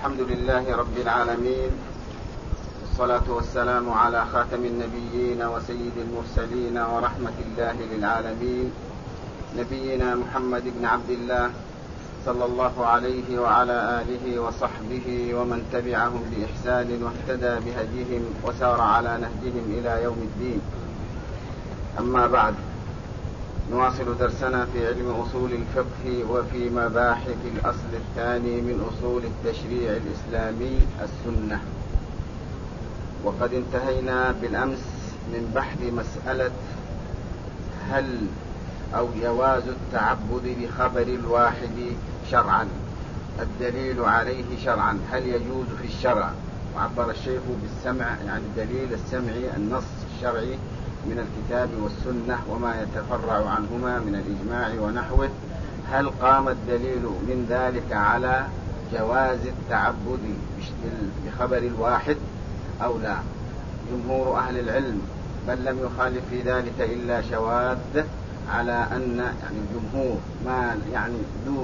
الحمد لله رب العالمين، والصلاة والسلام على خاتم النبيين وسيد المرسلين ورحمة الله للعالمين، نبينا محمد بن عبد الله صلى الله عليه وعلى آله وصحبه ومن تبعهم بإحسان واهتدى بهديهم وسار على نهجهم إلى يوم الدين. أما بعد، نواصل درسنا في علم أصول الفقه وفي مباحث الأصل الثاني من أصول التشريع الإسلامي السنة. وقد انتهينا بالأمس من بحث مسألة هل أو جواز التعبد بخبر الواحد شرعا، الدليل عليه شرعا، هل يجوز في الشرع؟ وعبر الشيخ بالسمع، يعني الدليل السمعي النص الشرعي من الكتاب والسنة وما يتفرع عنهما من الإجماع ونحوه. هل قام الدليل من ذلك على جواز التعبد بخبر الواحد أو لا؟ جمهور أهل العلم بل لم يخالف في ذلك إلا شواذ، على أن يعني الجمهور ما يعني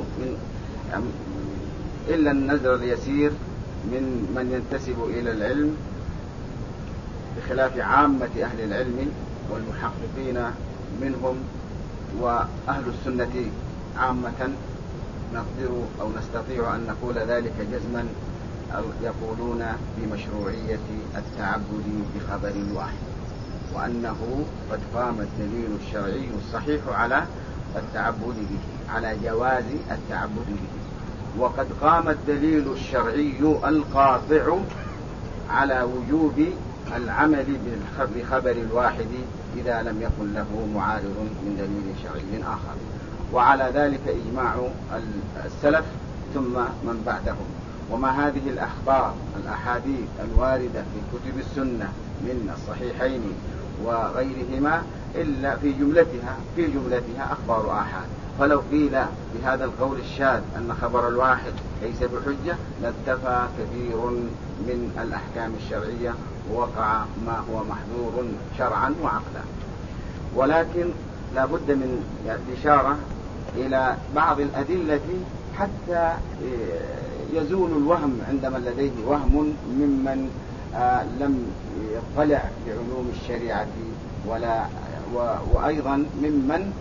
إلا النذر اليسير من ينتسب إلى العلم، بخلاف عامة أهل العلم والمحققين منهم وأهل السنة عامة. نقدر أو نستطيع أن نقول ذلك جزما، يقولون بمشروعية التعبد بخبر واحد، وأنه قد قام الدليل الشرعي الصحيح على التعبد به، على جواز التعبد به. وقد قام الدليل الشرعي القاطع على وجوب العمل بخبر الواحد إذا لم يكن له معارض من دليل شرعي آخر. وعلى ذلك إجماع السلف ثم من بعدهم. وما هذه الأخبار الأحاديث الواردة في كتب السنة من الصحيحين وغيرهما إلا في جملتها أخبار آحاد. فلو قيل بهذا القول الشاذ أن خبر الواحد ليس بحجة لاتفى كثير من الأحكام الشرعية ووقع ما هو محظور شرعا وعقلا. ولكن لا بد من الإشارة إلى بعض الأدلة حتى يزول الوهم عندما لديه وهم ممن لم يطلع بعلوم الشريعة وأيضا ممن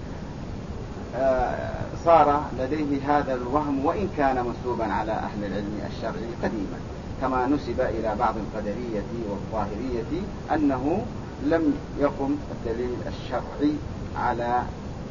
صار لديه هذا الوهم وإن كان منسوبا على أهل العلم الشرعي قديما، كما نسب إلى بعض القدرية والظاهرية أنه لم يقم الدليل الشرعي على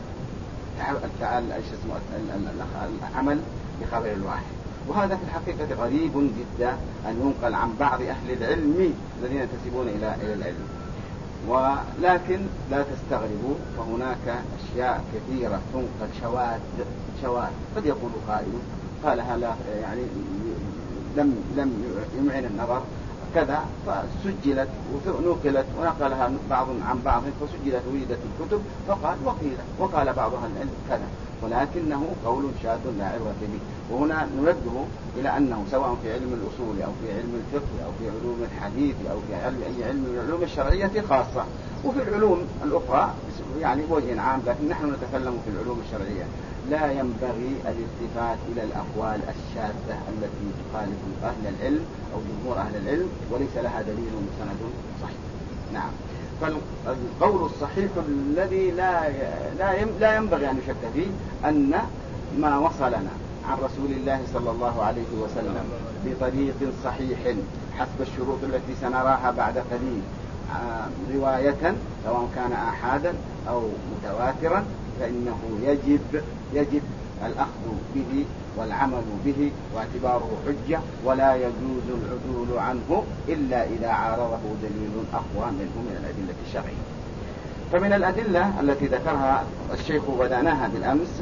العمل بخبر الواحد. وهذا في الحقيقة غريب جدا أن ينقل عن بعض أهل العلم الذين ينتسبون إلى العلم. ولكن لا تستغربوا، فهناك أشياء كثيرة تنقل شواذ. قد يقول قائل قالها لا يعني لم يمعن النظر كذا، فسجلت ونقلت ونقلها بعض عن بعض فسجلت وجدت الكتب فقال وقال بعض أهل العلم كذا، ولكنه قول شاذ لا عبرة به. وهنا ننبه إلى أنه سواء في علم الأصول أو في علم الفقه أو في علوم الحديث أو في أي علم من العلوم الشرعية خاصة، وفي العلوم الأخرى يعني بوجه عام، لكن نحن نتكلم في العلوم الشرعية. لا ينبغي الالتفات إلى الأقوال الشاذة التي تخالف أهل العلم أو جمهور أهل العلم وليس لها دليل مستند صحيح. نعم، فالقول الصحيح الذي لا ينبغي أن يشك فيه أن ما وصلنا عن رسول الله صلى الله عليه وسلم بطريق صحيح حسب الشروط التي سنراها بعد قليل رواية، سواء كان آحادا أو متواترا، فإنه يجب الأخذ به والعمل به واعتباره حجة، ولا يجوز العدول عنه إلا إذا عارضه دليل أقوى منه من الأدلة الشرعية. فمن الأدلة التي ذكرها الشيخ وبدأناها بالأمس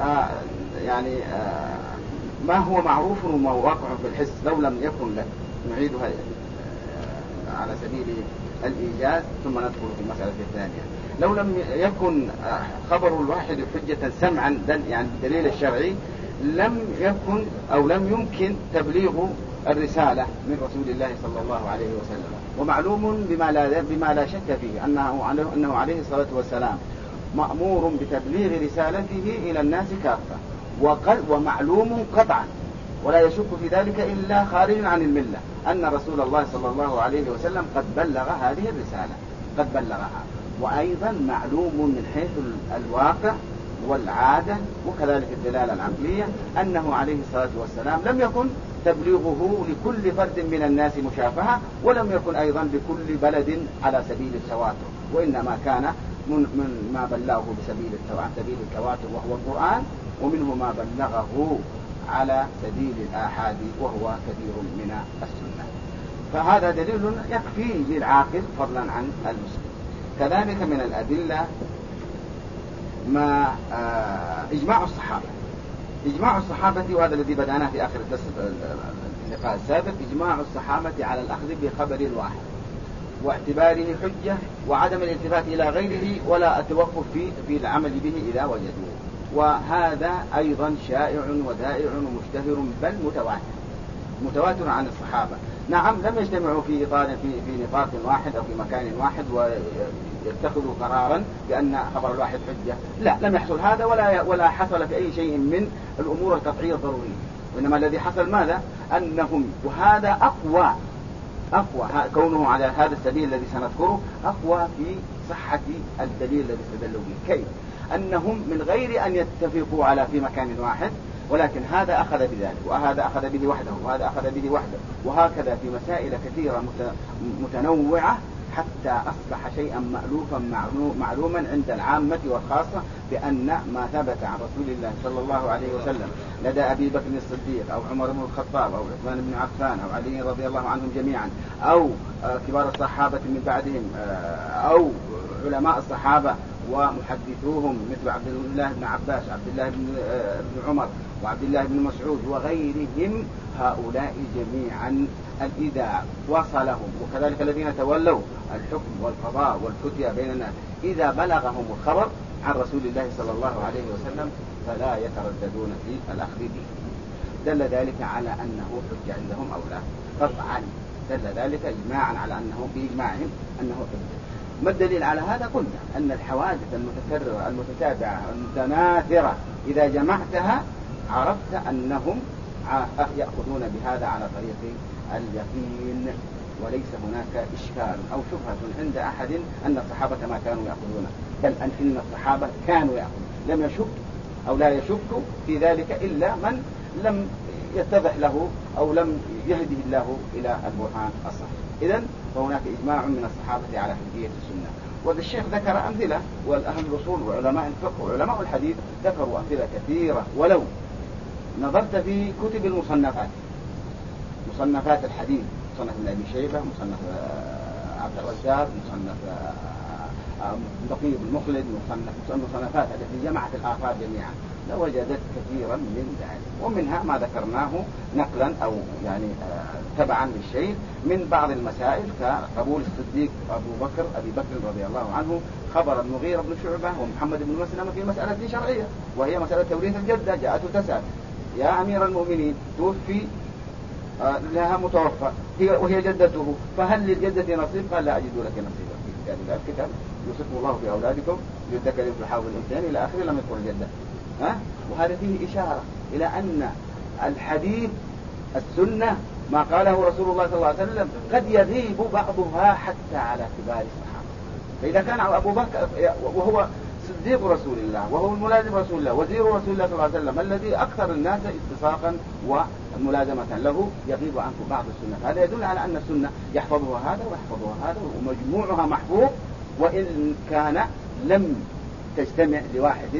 ما هو معروف وواقع في الحس. لو لم يكن لك، نعيدها على سبيل الإيجاز ثم ندخل في المسألة الثانية. لو لم يكن خبر الواحد حجة سمعا يعني الدليل الشرعي، لم يكن أو لم يمكن تبليغ الرسالة من رسول الله صلى الله عليه وسلم. ومعلوم بما لا شك فيه أنه عليه الصلاة والسلام مأمور بتبليغ رسالته إلى الناس كافة، ومعلوم قطعا ولا يشك في ذلك إلا خارج عن الملة أن رسول الله صلى الله عليه وسلم قد بلغ هذه الرسالة، قد بلغها. وأيضا معلوم من حيث الواقع والعادة وكذلك الدلالة العقلية أنه عليه الصلاة والسلام لم يكن تبليغه لكل فرد من الناس مشافهة، ولم يكن أيضا لكل بلد على سبيل التواتر، وإنما كان من ما بلغه بسبيل التواتر وهو القرآن، ومنه ما بلغه على سبيل الآحاد وهو كثير من السنة. فهذا دليل يكفي للعاقل فضلا عن المسلم. كذلك من الأدلة ما إجماع الصحابة، وهذا الذي بدأنا في آخر الدرس اللقاء السابق، إجماع الصحابة على الأخذ بخبر الواحد واعتباره حجة وعدم الالتفات إلى غيره ولا التوقف في العمل به إذا وجدوه. وهذا أيضا شائع ودائع ومشتهر بل متواتر عن الصحابة. نعم لم يجتمعوا في نطاق واحد أو في مكان واحد ويتخذوا قرارا بأن خبر الواحد حجة، لا، لم يحصل هذا ولا حصل في أي شيء من الأمور القطعية الضرورية. وإنما الذي حصل ماذا؟ أنهم، وهذا أقوى كونه على هذا السبيل الذي سنذكره أقوى في صحة الدليل الذي استدلوا به. كيف؟ أنهم من غير أن يتفقوا في مكان واحد، ولكن هذا أخذ بذلك وهذا أخذ به وحده وهذا أخذ به وحده، وهكذا في مسائل كثيرة متنوعة، حتى أصبح شيئا مألوفا معلوما عند العامة والخاصة بأن ما ثبت عن رسول الله صلى الله عليه وسلم لدى أبي بكر الصديق أو عمر بن الخطاب أو عثمان بن عفان أو علي رضي الله عنهم جميعا أو كبار الصحابة من بعدهم أو علماء الصحابة ومحدثوهم مثل عبد الله بن عباس وعبد الله بن عمر وعبد الله بن مسعود وغيرهم، هؤلاء جميعا إذا وصلهم، وكذلك الذين تولوا الحكم والقضاء والفتيا بين الناس، إذا بلغهم الخبر عن رسول الله صلى الله عليه وسلم فلا يترددون في الأخذ به. دل ذلك على أنه حجة عندهم أو لا؟ طبعا دل ذلك إجماعا على أنه بإجماعهم أنه حجة. ما الدليل على هذا؟ قلنا أن الحوادث المتكررة المتتابعة المتناثرة إذا جمعتها عرفت أنهم يأخذون بهذا على طريق اليقين، وليس هناك إشكال أو شبهة عند أحد أن الصحابة ما كانوا يأخذون، بل أن الصحابة كانوا يأخذون، لم يشك أو لا يشك في ذلك إلا من لم يتضح له أو لم يهده الله إلى البرهان الصحيح. إذن فهناك إجماع من الصحابة على حجية السنة. والشيخ ذكر أمثلة، والأهل الرسول وعلماء الفقه وعلماء الحديث ذكروا أمثلة كثيرة. ولو نظرت في كتب مصنفات الحديث، مصنف ابن أبي شيبة، مصنف عبد الرزاق، مصنف بقي بن مخلد، مصنفات التي جمعت الآثار جميعا، لوجدت كثيرا من ذلك، ومنها ما ذكرناه نقلا أو يعني تبعا للشيء من بعض المسائل، كقبول الصديق أبي بكر رضي الله عنه خبر المغيرة بن شعبة ومحمد بن مسلمة في مسألة شرعية، وهي مسألة توريث الجدة. جاءته تسأل: يا أمير المؤمنين، توفي لها متوفى وهي جدته، فهل للجدة نصيب؟ قال: لا أجد لك نصيبا في كتاب الله، الكتاب يوصيكم الله في أولادكم للذكر مثل حظ الأنثيين إلى آخره، لم يذكر الجدة. وهذا فيه إشارة إلى أن الحديث السنة ما قاله رسول الله صلى الله عليه وسلم قد يغيب بعضها حتى على كبار الصحابة. فإذا كان أبو بكر وهو صديق رسول الله وهو الملازم رسول الله وزير رسول الله صلى الله عليه وسلم الذي أكثر الناس اتساقا وملازمة له، يغيب عنه بعض السنة. هذا يدل على أن السنة يحفظها هذا ويحفظها هذا، ومجموعها محفوظ، وإن كان لم تجتمع لواحد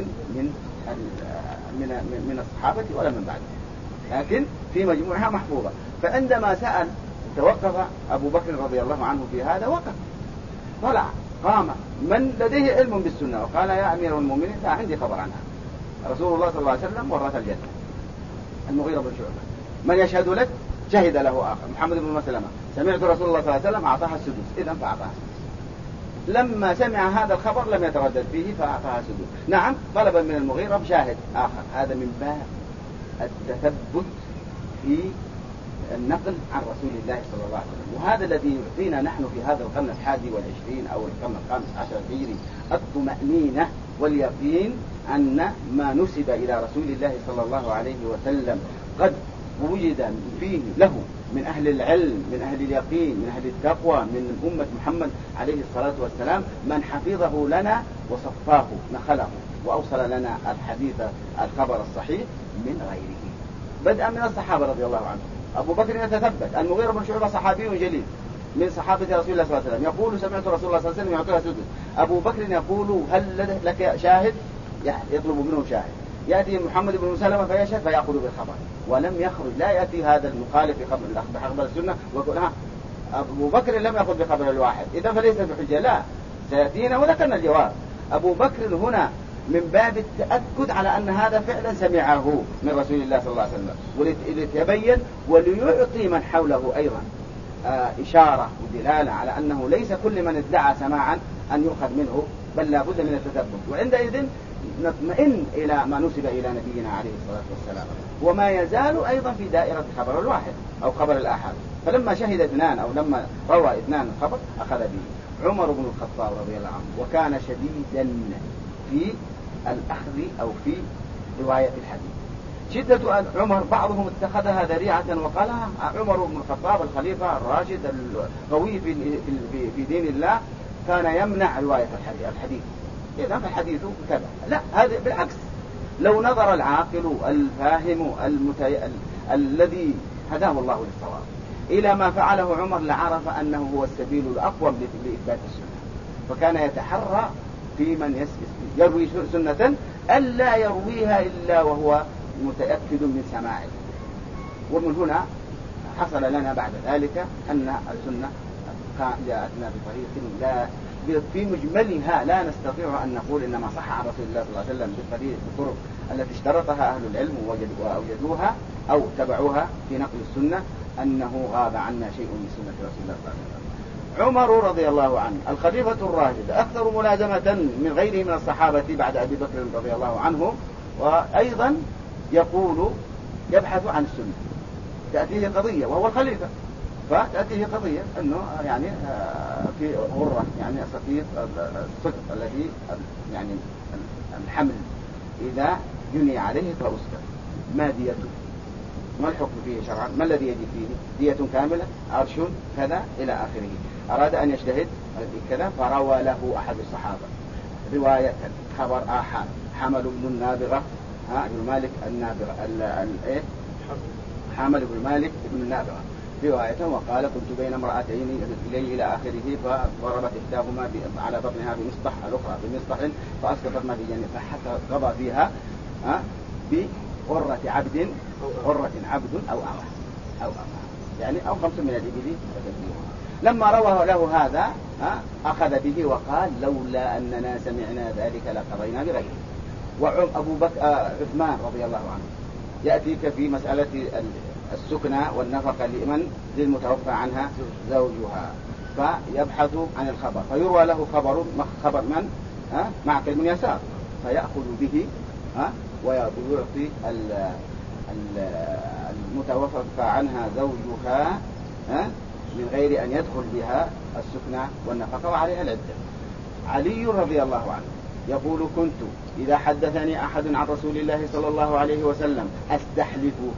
من الصحابة ولا من بعده، لكن في مجموعها محفوظة. فعندما سأل توقف أبو بكر رضي الله عنه في هذا، وقف طلع قام من لديه علم بالسنة وقال: يا أمير المؤمنين، لا عندي خبر عنها، رسول الله صلى الله عليه وسلم ورث الجنة. المغيرة بن شعبة: من يشهد لك؟ شهد له آخر محمد بن مسلمة: سمعت رسول الله صلى الله عليه وسلم أعطاها السدس، إذن فأعطاها السدس. لما سمع هذا الخبر لم يتردد فيه فأعطاها السدس. نعم، طلب من المغيرة بشاهد آخر. هذا من باب التثبت في النقل عن رسول الله صلى الله عليه وسلم، وهذا الذي يعطينا نحن في هذا القرن 21 أو القرن 15 الهجري الطمأنينة واليقين أن ما نسب إلى رسول الله صلى الله عليه وسلم قد ووجد فيه له من أهل العلم، من أهل اليقين، من أهل التقوى، من أمة محمد عليه الصلاة والسلام، من حفظه لنا وصفاه نخله وأوصل لنا الحديث الخبر الصحيح من غيره، بدءا من الصحابة رضي الله عنهم. أبو بكر يتثبت، المغيرة بن شعبة صحابي جليل من صحابة رسول الله صلى الله عليه وسلم يقول سمعت رسول الله صلى الله عليه وسلم يعطيها سدس. أبو بكر يقول هل لك شاهد؟ يطلب منه شاهد. يأتي محمد بن مسلمة فيشهد فيأخذ بالخبر، ولم يخرج، لا يأتي هذا المخالف بخبر السنة ويقول أبو بكر لم يأخذ بخبر الواحد إذا فليس بحجة. لا، سيأتينا وذكرنا الجواب. أبو بكر هنا من باب التأكد على أن هذا فعلا سمعه من رسول الله صلى الله عليه وسلم، وليتبين وليعطي من حوله أيضا إشارة ودلالة على أنه ليس كل من ادعى سماعا أن يؤخذ منه، بل لا بد من التثبت. وعندئذ نطمئن إلى ما نسب إلى نبينا عليه الصلاة والسلام، وما يزال أيضا في دائرة خبر الواحد أو خبر الآحاد. فلما شهد اثنان أو لما روى اثنان الخبر أخذ به. عمر بن الخطاب رضي الله عنه وكان شديدا في الأخذ أو في رواية الحديث. شدة عمر بعضهم اتخذها ذريعة وقالها عمر بن الخطاب الخليفة الراشد القوي في دين الله كان يمنع رواية الحديث، إذا فالحديث كذا. لا، هذا بالعكس، لو نظر العاقل الفاهم الذي هداه الله للصواب إلى ما فعله عمر لعرف أنه هو السبيل الأقوم لإثبات السنة. فكان يتحرى في من يروي سنة ألا يرويها إلا وهو متأكد من سماعه. ومن هنا حصل لنا بعد ذلك أن السنة جاءتنا بطريق لا في مجملها لا نستطيع أن نقول إنما صح عن رسول الله صلى الله عليه وسلم بالطرق التي اشترطها أهل العلم وأوجدوها أو تبعوها في نقل السنة أنه غاب عنا شيء من سنة رسول الله صلى الله عليه وسلم. عمر رضي الله عنه الخليفة الراشد أكثر ملازمة من غيره من الصحابة بعد أبي بكر رضي الله عنه، وأيضا يقول يبحث عن السنة. تأتيه قضية وهو الخليفة، فتأتيه قضية أنه يعني في غرة يعني صفير الصدق الذي يعني الحمل إذا جني عليه فأسكت، ما ديته؟ ما الحكم فيه شرعا؟ ما الذي يجي فيه؟ دية كاملة؟ عرش كذا إلى آخره. أراد أن يجتهد كذا فروى له أحد الصحابة رواية خبر آحاد، حمل بن النابغة ابن مالك النابغة حمل بن مالك بن النابغة رواية وقال كنت بين امرأتين إلى آخره فضربت إحداهما على بطنها بمسطح الأخرى بمسطح فأسقطت ما في جنة فحتى قضى فيها بغرة عبد أو أمة يعني أو 5 من الإبل. لما روى له هذا أخذ به وقال لولا أننا سمعنا ذلك لقضينا بغيره. وأبو بكر عثمان رضي الله عنه يأتيك في مسألة السكنى والنفقة لمن للمتوفى عنها زوجها، فيبحث عن الخبر فيروى له خبر من معقل بن يسار فيأخذ به ويعطي المتوفى عنها زوجها من غير أن يدخل بها السكنى والنفقة وعليها العدة. علي رضي الله عنه يقول كنت إذا حدثني أحد عن رسول الله صلى الله عليه وسلم أستحلفه،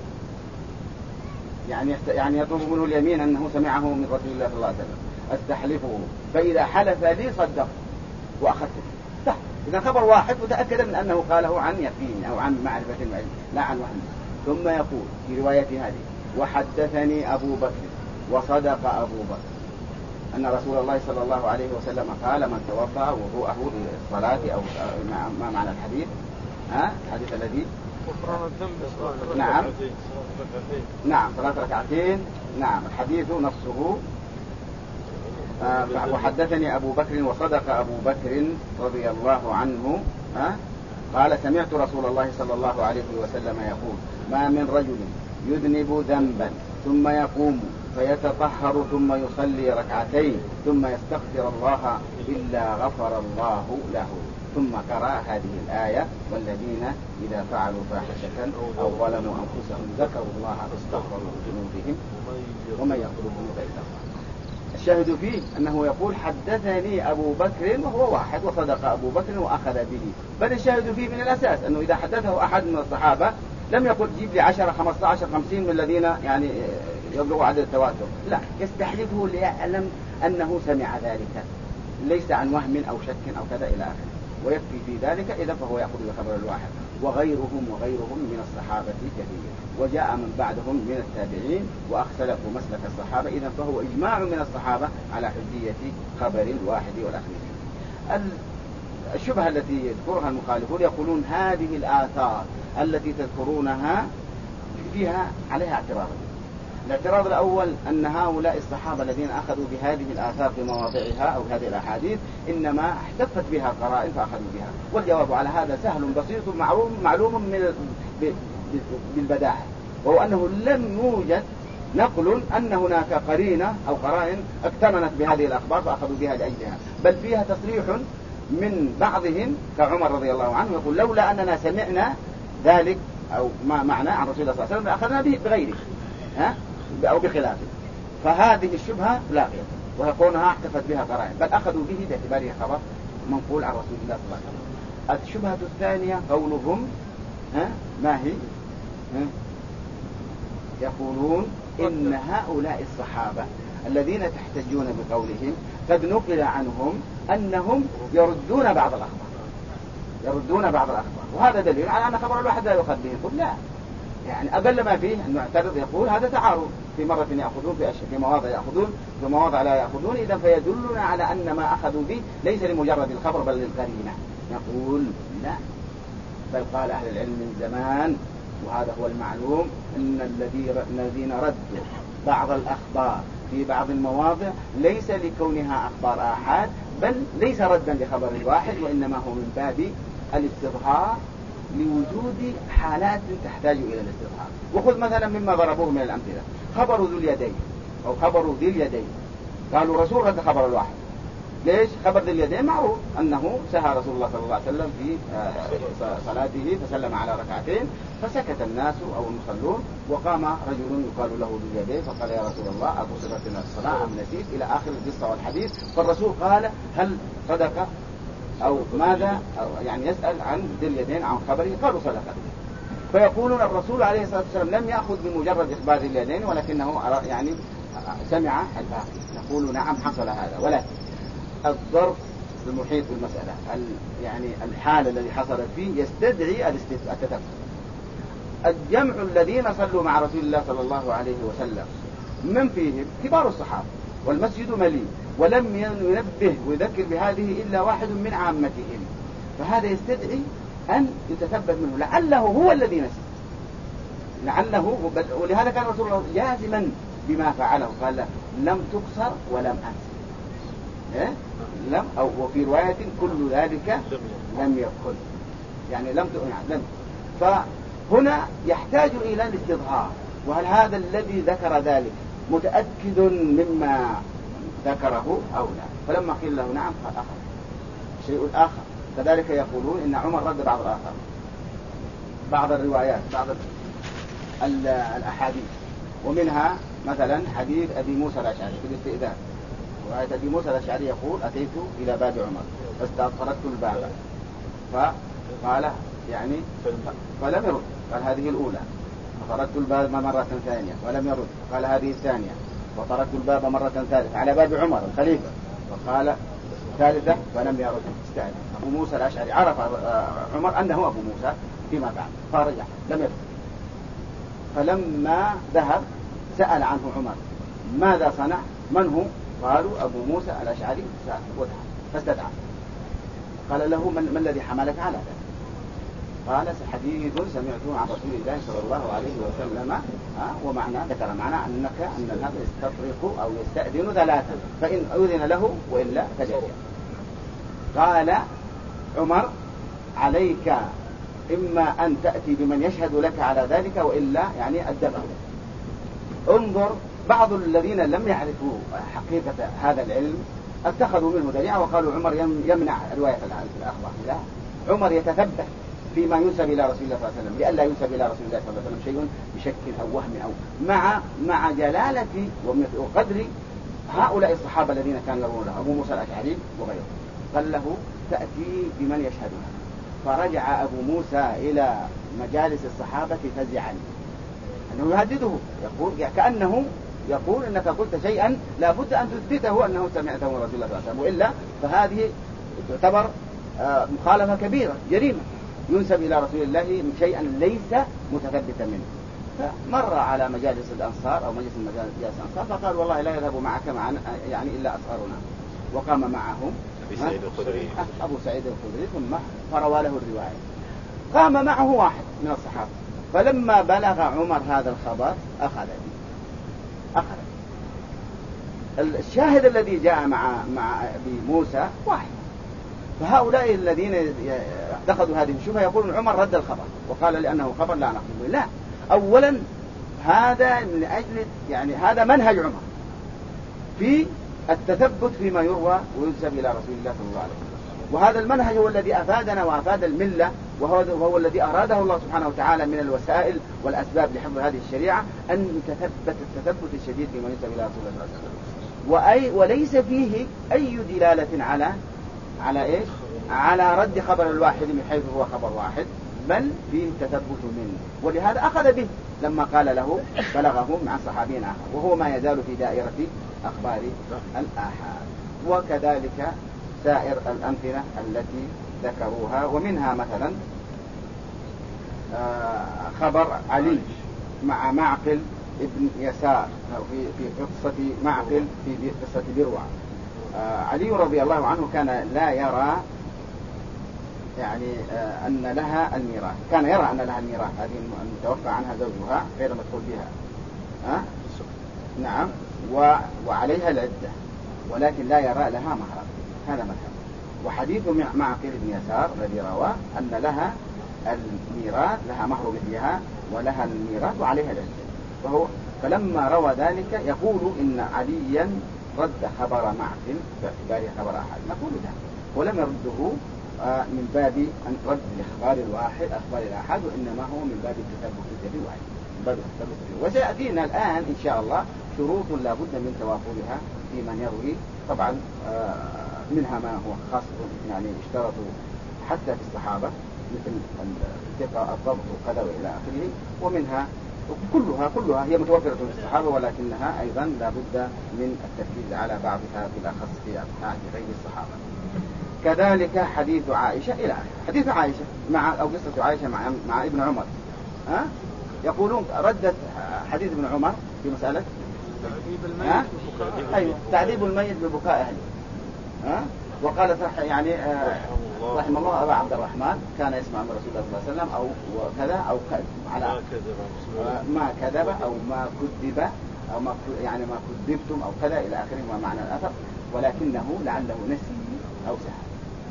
يعني يطلب منه اليمين أنه سمعه من رسول الله صلى الله عليه وسلم، أستحلفه فإذا حلف لي صدق وأخذته. إذا خبر واحد وتأكد من أنه قاله عن يقين أو عن معرفة العلم لا عن وهم. ثم يقول في رواية هذه وحدثني أبو بكر وصدق أبو بكر أن رسول الله صلى الله عليه وسلم قال من توضأ وضوءه للصلاة أو ما معنى الحديث الحديث الذي نعم 3 ركعتين. نعم الحديث نفسه وحدثني أبو بكر وصدق أبو بكر رضي الله عنه قال سمعت رسول الله صلى الله عليه وسلم يقول ما من رجل يذنب ذنبا ثم يقوم فيتطهر ثم يصلي ركعتين ثم يستغفر الله إلا غفر الله له. ثم قرأ هذه الآية والذين إذا فعلوا فاحشة أو ظلموا أنفسهم ذكروا الله فاستغفروا لذنوبهم ومن يغفر الذنوب إلا الله. الشاهد فيه أنه يقول حدثني أبو بكر وهو واحد وصدق أبو بكر وأخذ به، بل الشاهد فيه من الأساس أنه إذا حدثه أحد من الصحابة لم يقل جيب لي 10 15 50 من الذين يعني يبلغ عدد التواتر، لا، يستحلفه ليعلم أنه سمع ذلك ليس عن وهم أو شك أو كذا إلى آخره، ويكفي في ذلك إذا فهو يأخذ بخبر الواحد. وغيرهم من الصحابة كثير، وجاء من بعدهم من التابعين واختلفوا مسلك الصحابة، إذا فهو إجماع من الصحابة على حجية خبر الواحد والأخير. الشبهة التي يذكرها المخالفون يقولون هذه الآثار التي تذكرونها فيها عليها اعتراض. الاعتراض الأول أن هؤلاء الصحابة الذين أخذوا بهذه الآثار في مواضعها أو هذه الأحاديث إنما احتفت بها قرائن فأخذوا بها، والجواب على هذا سهل بسيط معلوم بالبداهة، وهو أنه لم يوجد نقل أن هناك قرينة أو قرائن اقترنت بهذه الأخبار فأخذوا بها لأجلها، بل فيها تصريح من بعضهم كعمر رضي الله عنه يقول لولا أننا سمعنا ذلك أو ما معنى عن رسول الله صلى الله عليه وسلم أخذنا به بغيره أو بخلافه. فهذه الشبهة لاغية، ويقولونها احتفت بها قرائن، بل أخذوا به باعتباره خبر منقول عن رسول الله صلى الله عليه وسلم. الشبهة الثانية قولهم ما هي؟ يقولون إن هؤلاء الصحابة الذين تحتجون بقولهم قد نقل عنهم أنهم يردون بعض الأخبار، وهذا دليل على أن خبر الواحد لا يؤخذ به. يقول لا، يعني أقل ما فيه أن يعترض يقول هذا تعارض، في مرة يأخذون في مواضع يأخذون في مواضع لا يأخذون، إذا فيدلنا على أن ما أخذوا به ليس لمجرد الخبر بل للقرينة. نقول لا، بل قال أهل العلم من زمان وهذا هو المعلوم أن الذين ردوا بعض الأخبار في بعض المواضع ليس لكونها أخبار آحاد، بل ليس ردا لخبر الواحد، وإنما هو من باب الاستظهار لوجود حالات تحتاج إلى الاستظهار. وخذ مثلا مما ضربوه من الأمثلة خبر ذو اليدين أو خبر ذي اليدين، قالوا رسول رد خبر الواحد. ليش؟ خبر ذي اليدين معروف أنه سهى رسول الله صلى الله عليه وسلم في صلاته فسلم على ركعتين فسكت الناس أو المصلون، وقام رجل يقال له ذو اليدين فقال يا رسول الله أقصرت الصلاة أم نسيت إلى آخر القصة والحديث. فالرسول قال هل صدق أو ماذا، أو يعني يسأل عن ذي اليدين عن خبره، قالوا صدق. فيقولون الرسول عليه الصلاة والسلام لم يأخذ بمجرد إخبار ذي اليدين ولكنه يعني سمع الباقي. نقول نعم حصل هذا، ولكن الظرف المحيط بالمسألة يعني الحال الذي حصلت فيه يستدعي التتبع. الجمع الذين صلوا مع رسول الله صلى الله عليه وسلم من فيهم كبار الصحابة والمسجد مليء، ولم ينبه ويذكر بهذه إلا واحد من عامتهم، فهذا يستدعي أن يتثبت منه لعله هو الذي نسي، لعله. ولهذا كان رسول الله جازما بما فعله، قال لم تقصر ولم أنسى لم، أو وفي رواية كل ذلك لم يكن، يعني لم. فهنا يحتاج إلى الاستظهار، وهل هذا الذي ذكر ذلك متأكد مما ذكره أو لا؟ فلما قيل له نعم قال آخر شيء آخر. كذلك يقولون إن عمر رد بعض الآثار، بعض الروايات، بعض الأحاديث، ومنها مثلا حديث أبي موسى الأشعري في الاستئذان. رواية أبي موسى الأشعري يقول أتيت إلى باب عمر فاستطردت الباب فقال يعني فلم يرد، قال هذه الأولى. فطردت الباب مرة ثانية ولم يرد، قال هذه الثانية. وطردت الباب مرة ثالثة على باب عمر الخليفة فقال ثالثة فلم يرد. استأذن أبو موسى الأشعري، عرف عمر أنه أبو موسى فيما بعد فرجع لم يرد. فلما ذهب سأل عنه عمر ماذا صنع، من هو؟ قالوا أبو موسى الأشعري، فاستدعى. قال له من الذي حملك على ذلك؟ قال حديث سمعته عن رسول الله صلى الله عليه وسلم، ومعنى ذكر معنى أن هذا يستطرق أو يستأذن ثلاثة، فإن أذن له وإلا فليس. قال عمر عليك إما أن تأتي بمن يشهد لك على ذلك وإلا يعني أدبه. انظر، بعض الذين لم يعرفوا حقيقة هذا العلم اتخذوا منه ذريعة وقالوا عمر يمنع رواية الأخبار. لا، عمر يتثبت فيما ينسب إلى رسول الله صلى الله عليه وسلم، لئلا ينسب إلى رسول الله صلى الله عليه وسلم شيء بشك أو وهم أو مع جلالة وقدر هؤلاء الصحابة الذين كانوا يرونه أبو موسى الأشعري وغيره. قال له تأتي بمن يشهدون، فرجع أبو موسى إلى مجالس الصحابة فزعا، أنه يهدده، يقول كأنه يقول إنك قلت شيئا لا بد أن تثبته أنه سمعته من رسول الله صلى الله عليه وسلم، وإلا فهذه تعتبر مخالفة كبيرة جريمة ينسب إلى رسول الله شيئا ليس متثبتا منه. فمر على مجالس الأنصار أو مجلس مجالس الأنصار فقال والله لا يذهب معك معنا يعني إلا أصغرنا، وقام معهم أبو سعيد الخدري ثم فروى له الرواية. قام معه واحد من الصحابة، فلما بلغ عمر هذا الخبر أخذ الشاهد الذي جاء مع أبي موسى واحد. فهؤلاء الذين اتخذوا هذه الشبهة يقولون عمر رد الخبر وقال لأنه خبر لا نقبله. لا، أولا هذا من أجل يعني هذا منهج عمر في التثبت فيما يروى وينسب إلى رسول الله صلى الله عليه وسلم، وهذا المنهج هو الذي أفادنا وأفاد الملة، وهو الذي أراده الله سبحانه وتعالى من الوسائل والأسباب لحفظ هذه الشريعة، أن يتثبت التثبت الشديد فيما ينسب إلى رسول الله صلى الله عليه وسلم، وليس فيه أي دلالة على إيش؟ على رد خبر الواحد من حيث هو خبر واحد، بل فيه التثبت منه، ولهذا أخذ به لما قال له بلغه مع صحابي آخر، وهو ما يزال في دائرة أخبار الآحاد. وكذلك سائر الأمثلة التي ذكروها، ومنها مثلا خبر علي مع معقل ابن يسار في قصة معقل في قصة بروع. علي رضي الله عنه كان لا يرى يعني أن لها الميراث، كان يرى أن لها الميراث، هذه المتوفى عنها زوجها غير مدخول بها نعم، وعليها العدة، ولكن لا يرى لها مهرا، هذا مذهب. وحديث معقل بن يسار الذي رواه أن لها الميراث، لها مهر مثلها ولها الميراث وعليها العدة، فلما روى ذلك يقول إن عليا رد خبر معقل باعتباره خبر أحد، نقول له ولم يرده من باب أن رد الإخبار الواحد أخبار الأحد، وإنما هو من باب التثبت بالرواية، من باب التثبت بالرواية. وسيأتينا الآن إن شاء الله شروط لا بد من توافرها في من يروي، طبعا منها ما هو خاص يعني اشترطوا حتى في الصحابة مثل الثقة الضبط وكذا وإلى آخره، ومنها كلها هي متوفرة في الصحابة، ولكنها أيضا لا بد من التركيز على بعضها بالأخص في غير الصحابة. كذلك حديث عائشة إلى آخره. حديث عائشة أو قصة عائشة مع ابن عمر، يقولون ردت حديث ابن عمر في مسألة تعذيب الميت ببكاء أهله، وقالت يعني رحم الله أبا عبد الرحمن كان يسمع من رسول الله صلى الله عليه وسلم أو كذا أو على ما كذب أو ما كذب أو ما كذبتم أو كذا إلى آخره ما معنى الأثر، ولكنه لعله نسي أو سهل.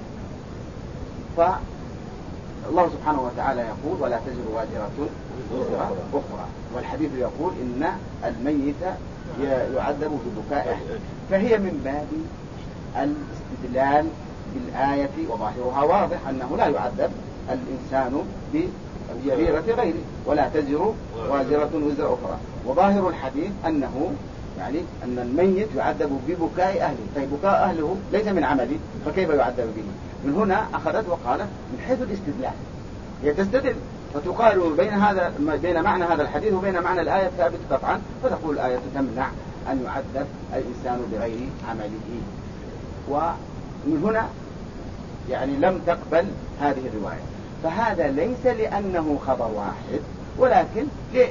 فالله سبحانه وتعالى يقول ولا تزر واجرة وزر أخرى، والحديث يقول إن الميت يعذب ببكائه، فهي من باب الاستدلال بالآية، وظاهرها واضح أنه لا يعذب الإنسان بجريرة غيره، ولا تزر واجرة وزر أخرى، وظاهر الحديث أنه يعني أن الميت يعذب ببكاء أهله، طيب بكاء أهله ليس من عمله فكيف يعذب به؟ من هنا أخذت وقالت من حيث الاستدلال هي تستدل فتقارن بين معنى هذا الحديث وبين معنى الآية ثابت قطعا، فتقول الآية تمنع أن يعذب الإنسان بغير عمله. ومن هنا يعني لم تقبل هذه الرواية، فهذا ليس لأنه خبر واحد، ولكن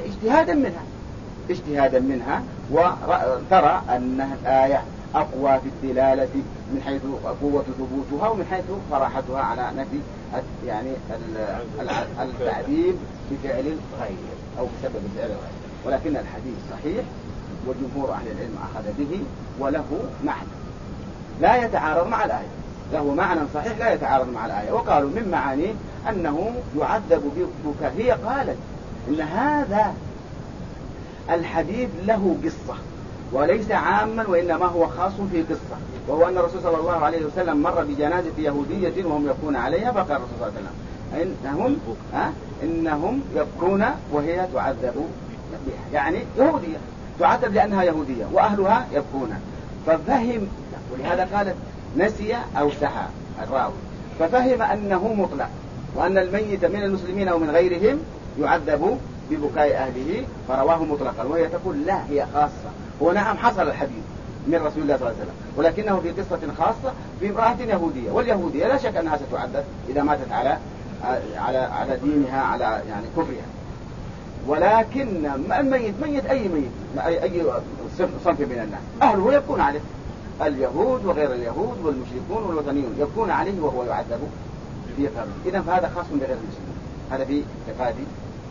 اجتهادا منها وترى أن الآية أقوى في الدلالة من حيث قوة ثبوتها ومن حيث صراحتها على نفي يعني التعذيب بفعل الغير أو بسبب فعل الغير، ولكن الحديث صحيح وجمهور أهل العلم أخذ به، وله معنى لا يتعارض مع الآية، له معنى صحيح لا يتعارض مع الآية. وقالوا من معانيه أنه يعذب ببكاء. هي قالت إن هذا الحديث له قصة وليس عاما، وإنما هو خاص في قصة، وهو أن الرسول صلى الله عليه وسلم مر بجنازة يهودية وهم يبكون عليها، فقال الرسول صلى الله عليه وسلم إنهم يبكون وهي تعذب بها، يعني يهودية تعذب لأنها يهودية وأهلها يبكون، ففهم، ولهذا قالت نسي أو سهى الراوي، ففهم أنه مطلق وأن الميت من المسلمين أو من غيرهم يعذب ببكاء أهله، فرواه مطلقا. وهي تقول لا، هي خاصة. هو نعم حصل الحديث من رسول الله صلى الله عليه وسلم، ولكنه في قصة خاصة في امرأة يهودية، واليهودية لا شك أنها ستعذب إذا ماتت على دينها، على يعني كفرها. ولكن الميت ميت أي صنف من الناس أهله يبكون عليه، اليهود وغير اليهود والمشركون والوثنيون يبكون عليه وهو يعذب في قبره. إذن فهذا خاص بغير المسلمين. هذا في اعتقادي،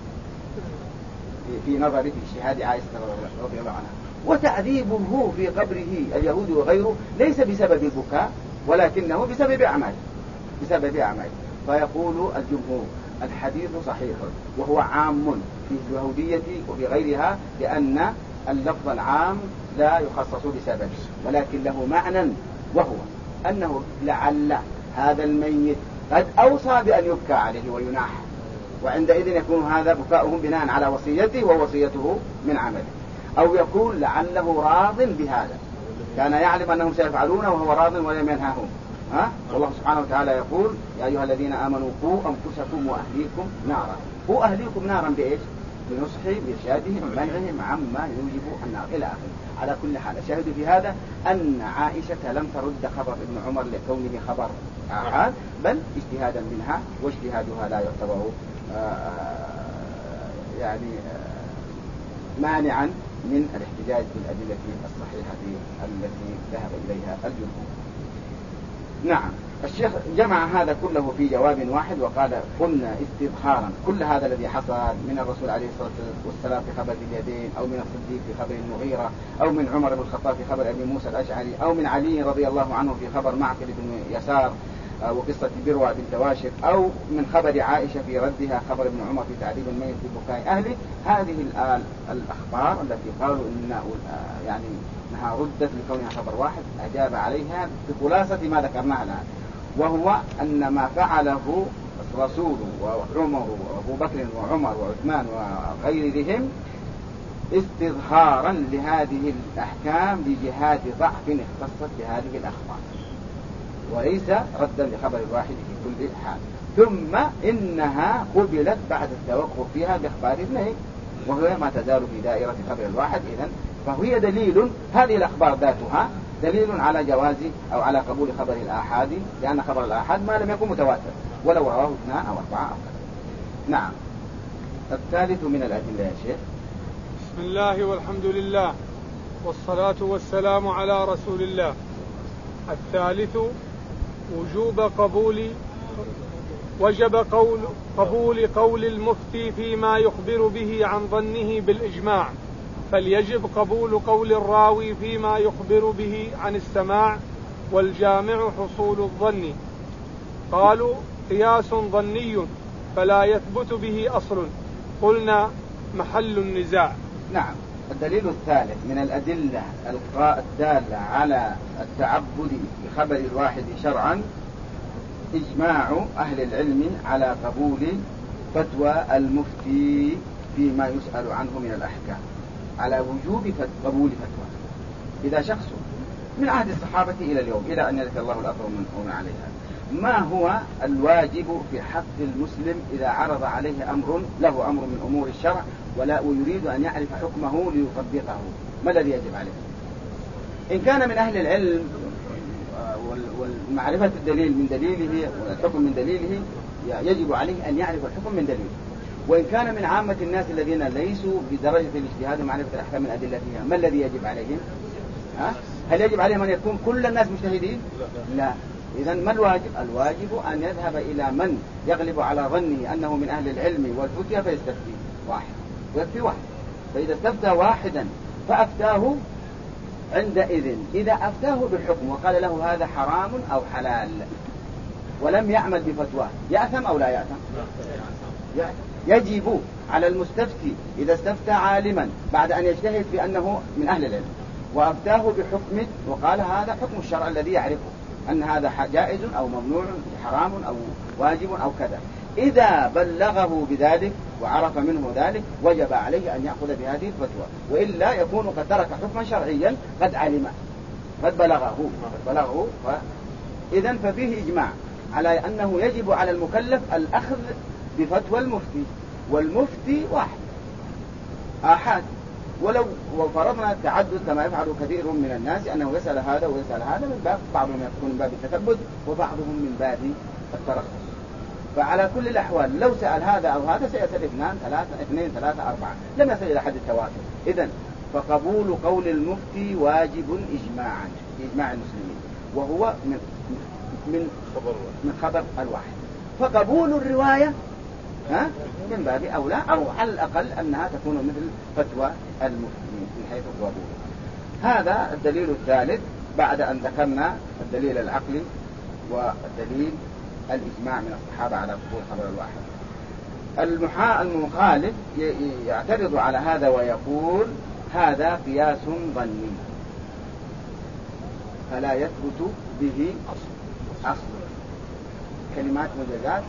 في نظري، في اجتهاد عائشة رضي الله عنها. وتعذيبه في قبره اليهود وغيره ليس بسبب البكاء، ولكنه بسبب أعماله، فيقول الجمهور الحديث صحيح وهو عام في اليهودية وفي غيرها، لأن اللفظ العام لا يخصص بسببه، ولكن له معنى، وهو أنه لعل هذا الميت قد أوصى بأن يبكى عليه ويناح، وعندئذ يكون هذا بكاؤهم بناء على وصيته ووصيته من عمله. أو يكون لعله راض بهذا، كان يعلم أنهم سيفعلونه وهو راض ولم ينهاهم. والله سبحانه وتعالى يقول يا أيها الذين آمنوا قوا أنفسكم وأهليكم نارا. قوا أهليكم نارا بإيش؟ بنصحهم، بإرشادهم، منعهم عما يوجب النار إلى آخره. على كل حال الشاهد في هذا أن عائشة لم ترد خبر ابن عمر لكونه خبر آحاد، بل اجتهادا منها، واجتهادها لا يعتبر مانعا من الاحتجاج بالأدلة الصحيحة التي ذهب إليها الجمهور. نعم، الشيخ جمع هذا كله في جواب واحد وقال قلنا استظهارا كل هذا الذي حصل من الرسول عليه الصلاة والسلام في خبر اليدين، أو من الصديق في خبر المغيرة، أو من عمر بن الخطاب في خبر أبي موسى الأشعري، أو من علي رضي الله عنه في خبر معقل بن يسار وقصة بروى بنت واشق، أو من خبر عائشة في ردها خبر ابن عمر في تعذيب الميت في بكاء أهله. هذه الأخبار التي قالوا إنها ردت لكونها خبر واحد أجاب عليها بخلاصة ما ذكرناه الآن، وهو أن ما فعله الرسول وعمر وأبو بكر وعمر وعثمان وغيرهم استظهارا لهذه الأحكام لجهات ضعف اختصت بهذه الأخبار، وليس ردا لخبر الواحد في كل حال. ثم إنها قبلت بعد التوقف فيها بأخبار اثنين، وهو ما تزال في دائرة خبر الواحد. إذن فهي دليل، هذه الأخبار ذاتها دليل على جواز أو على قبول خبر الآحاد، لأن خبر الآحاد ما لم يكن متواتر ولو رواه 2 أو 4 أو كذا. نعم. الثالث من الأدلة يا شيخ. بسم الله والحمد لله والصلاة والسلام على رسول الله. الثالث وجب قبول قول المفتي فيما يخبر به عن ظنه بالإجماع، فليجب قبول قول الراوي فيما يخبر به عن السماع، والجامع حصول الظن. قالوا قياس ظني فلا يثبت به أصل، قلنا محل النزاع. نعم. الدليل الثالث من الأدلة الدالة على التعبد بخبر الواحد شرعا إجماع أهل العلم على قبول فتوى المفتي فيما يسأل عنه من الأحكام، على وجوب قبول فتوى. إذا شخص من عهد الصحابة إلى اليوم إلى أن يرث الله الأرض ومن عليها، ما هو الواجب في حق المسلم إذا عرض عليه أمر له أمر من أمور الشرع ويريد أن يعرف حكمه ليطبقه؟ ما الذي يجب عليه؟ إن كان من أهل العلم والمعرفة الدليل من دليله والحكم من دليله، يجب عليه أن يعرف الحكم من دليله. وإن كان من عامة الناس الذين ليسوا بدرجة الاجتهاد ومعرفة الأحكام من أدلتها، ما الذي يجب عليهم؟ هل يجب عليهم أن يكون كل الناس مجتهدين؟ لا. إذن ما الواجب؟ الواجب أن يذهب إلى من يغلب على ظنه أنه من أهل العلم والفتية فيستفتي واحد، ويكفي واحد. فإذا استفتى واحدا فأفتاه، عندئذ إذا أفتاه بالحكم وقال له هذا حرام أو حلال ولم يعمل بفتواه، يأثم أو لا يأثم؟ يجب على المستفتي إذا استفتى عالما بعد أن يجتهد بأنه من أهل العلم وأفتاه بحكم وقال هذا حكم الشرع الذي يعرفه أن هذا جائز أو ممنوع، حرام أو واجب أو كذا، إذا بلغه بذلك وعرف منه ذلك وجب عليه أن يأخذ بهذه الفتوى، وإلا يكون قد ترك حكما شرعيا قد علم قد بلغه إذن ففيه إجماع على أنه يجب على المكلف الأخذ بفتوى المفتي، والمفتي واحد آحاد. ولو فرضنا التعدد كما يفعل كثير من الناس أنه يسأل هذا ويسأل هذا، من باب بعضهم يكون من باب التثبت وبعضهم من باب الترخص. فعلى كل الأحوال لو سأل هذا أو هذا سيسأل اثنين ثلاثة أربعة، لم يصل إلى حد التواتر. إذن فقبول قول المفتي واجب إجماعا، إجماع المسلمين، وهو من خبر الواحد. فقبول الرواية من باب أولى، أو على الأقل أنها تكون مثل فتوى المفتي من حيث القبول. هذا الدليل الثالث بعد أن ذكرنا الدليل العقلي والدليل الإجماع من الصحابة على قبول خبر الواحد. المخالف يعترض على هذا ويقول هذا قياس ظني فلا يثبت به أصل. كلمات مجازات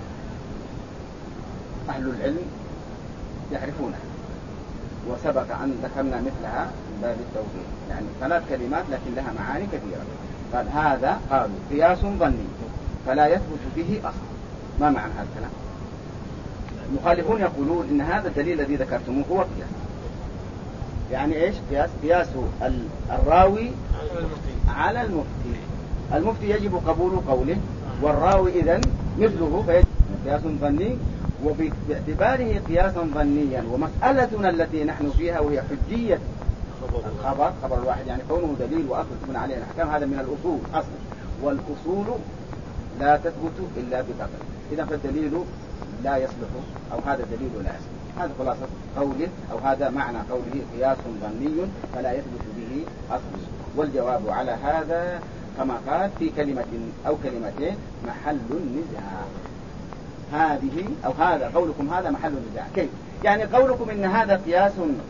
أهل العلم يعرفونها، وسبق أن ذكرنا مثلها من باب التوضيح، يعني 3 كلمات لكن لها معاني كثيرة. قال هذا قالوا قياس ظني فلا يثبت به أصل. ما معنى هذا الكلام؟ المخالفون يقولون إن هذا الدليل الذي ذكرتموه هو قياس. يعني إيش قياس الراوي على المفتي. المفتي يجب قبول قوله، والراوي إذن مثله، فيجب قياس ظني. وباعتباره قياسا ظنيا، ومسألتنا التي نحن فيها وهي حجية خبر الواحد، يعني كونه دليل وأصل تبنى عليه الأحكام، هذا من الأصول أصل، والأصول لا تثبت إلا بقبل. إذا فالدليل لا يصلح، أو هذا الدليل لا يصلح. هذا خلاصة قوله، أو هذا معنى قوله قياس ظني فلا يثبت به أصل. والجواب على هذا كما قال في كلمة أو كلمتين محل النزاع. هذه أو هذا قولكم هذا محل النزاع. كيف؟ يعني قولكم إن هذا قياس،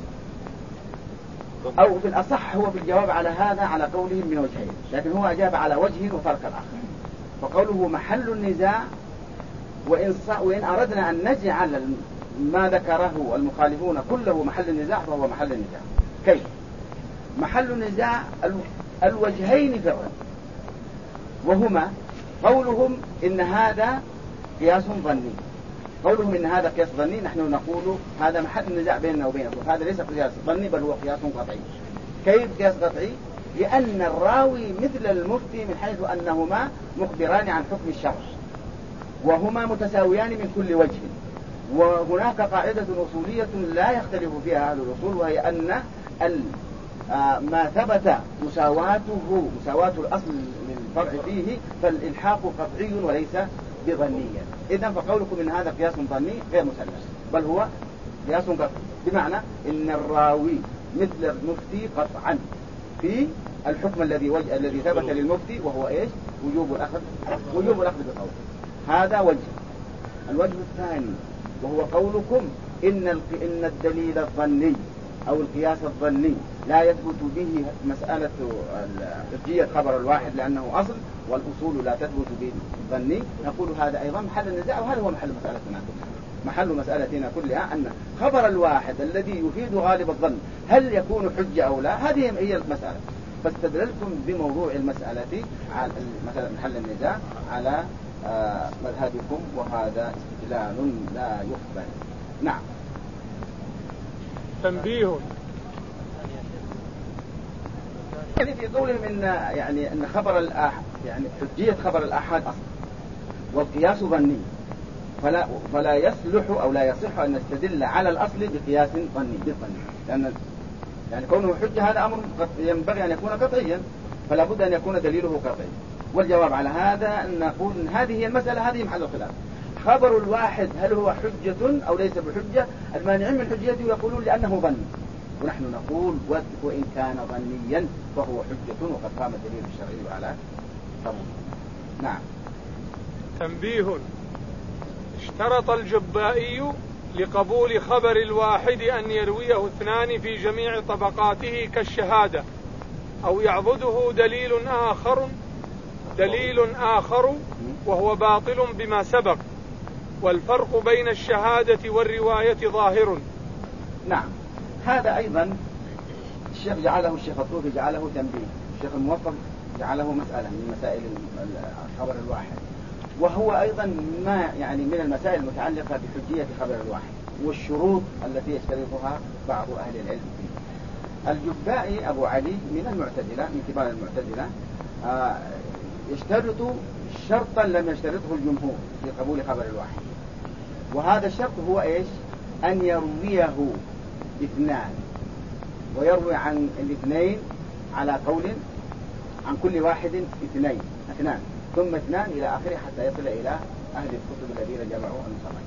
أو في الأصح هو في الجواب على هذا على قولهم من وجهين، لكن هو أجاب على وجه وترك الآخر. فقوله محل النزاع، وإن أردنا أن نجعل ما ذكره المخالفون كله محل النزاع فهو محل النزاع. كيف؟ محل النزاع الوجهين في الرد، وهما قولهم إن هذا قياس ظني. قولهم إن هذا قياس ظني، نحن نقول هذا محل النزاع بيننا وبينكم، هذا ليس قياس ظني بل هو قياس قطعي. كيف قياس قطعي؟ لأن الراوي مثل المفتي من حيث أنهما مخبران عن حكم الشرع، وهما متساويان من كل وجه. وهناك قاعدة أصولية لا يختلف فيها أهل الأصول، وهي أن ما ثبت مساواة الأصل للفرع فيه فالإلحاق قطعي وليس بظنيا. إذن فقولكم إن هذا قياس ظني غير مسلم، بل هو قياس قطعي، بمعنى إن الراوي مثل المفتي قطعا في الحكم الذي ثبت للمفتي، وهو إيش؟ وجوب الأخذ بقوله. هذا وجه. الوجه الثاني وهو قولكم إن الدليل الظني أو القياس الظني لا يثبت به مسألة حجية خبر الواحد لأنه أصل، والأصول لا تثبت بالظني. نقول هذا أيضا محل النزاع، وهذا هو محل مسألتنا كلها. محل مسألتنا كلها أن خبر الواحد الذي يفيد غالب الظن هل يكون حجة أو لا، هذه هي المسألة. فاستدللتم بموضوع المسألة على محل النزاع على مذهبكم، وهذا استدلال لا يقبل. نعم. تنبيه. يعني في قولهم إن خبر الآحاد، يعني حجية خبر الآحاد أصل، والقياس ظني، فلا يصلح أو لا يصح أن نستدل على الأصل بقياس ظني بالظني، لأن يعني كونه حجة هذا أمر ينبغي أن يكون قطعيا، فلا بد أن يكون دليله قطعي. والجواب على هذا أن نقول إن هذه هي المسألة، هذه محل الخلاف. خبر الواحد هل هو حجة أو ليس بحجة؟ المانعين من حجيته يقولون لأنه ظني، ونحن نقول وإن كان ظنيا فهو حجة، وقد قام الدليل الشرعي على قبوله. نعم. تنبيه. اشترط الجبائي لقبول خبر الواحد أن يرويه 2 في جميع طبقاته كالشهادة، أو يعضده دليل آخر وهو باطل بما سبق، والفرق بين الشهادة والرواية ظاهر. نعم. هذا أيضا الشيخ الطوفي جعله تنبيه، الشيخ الموفق جعله مسألة من مسائل الخبر الواحد. وهو أيضا ما يعني من المسائل المتعلقة بحجية خبر الواحد والشروط التي يشترطها بعض أهل العلم فيه. الجبائي أبو علي من المعتزلة، من كبار المعتزلة، يشترط شرطا لم يشترطه الجمهور في قبول خبر الواحد، وهذا الشرط هو إيش؟ أن يرويه اثنان، ويروي عن الاثنين على قول عن كل واحد اثنان ثم اثنان إلى آخره حتى يصل إلى أهل الكتب الذين جمعوا النصرين.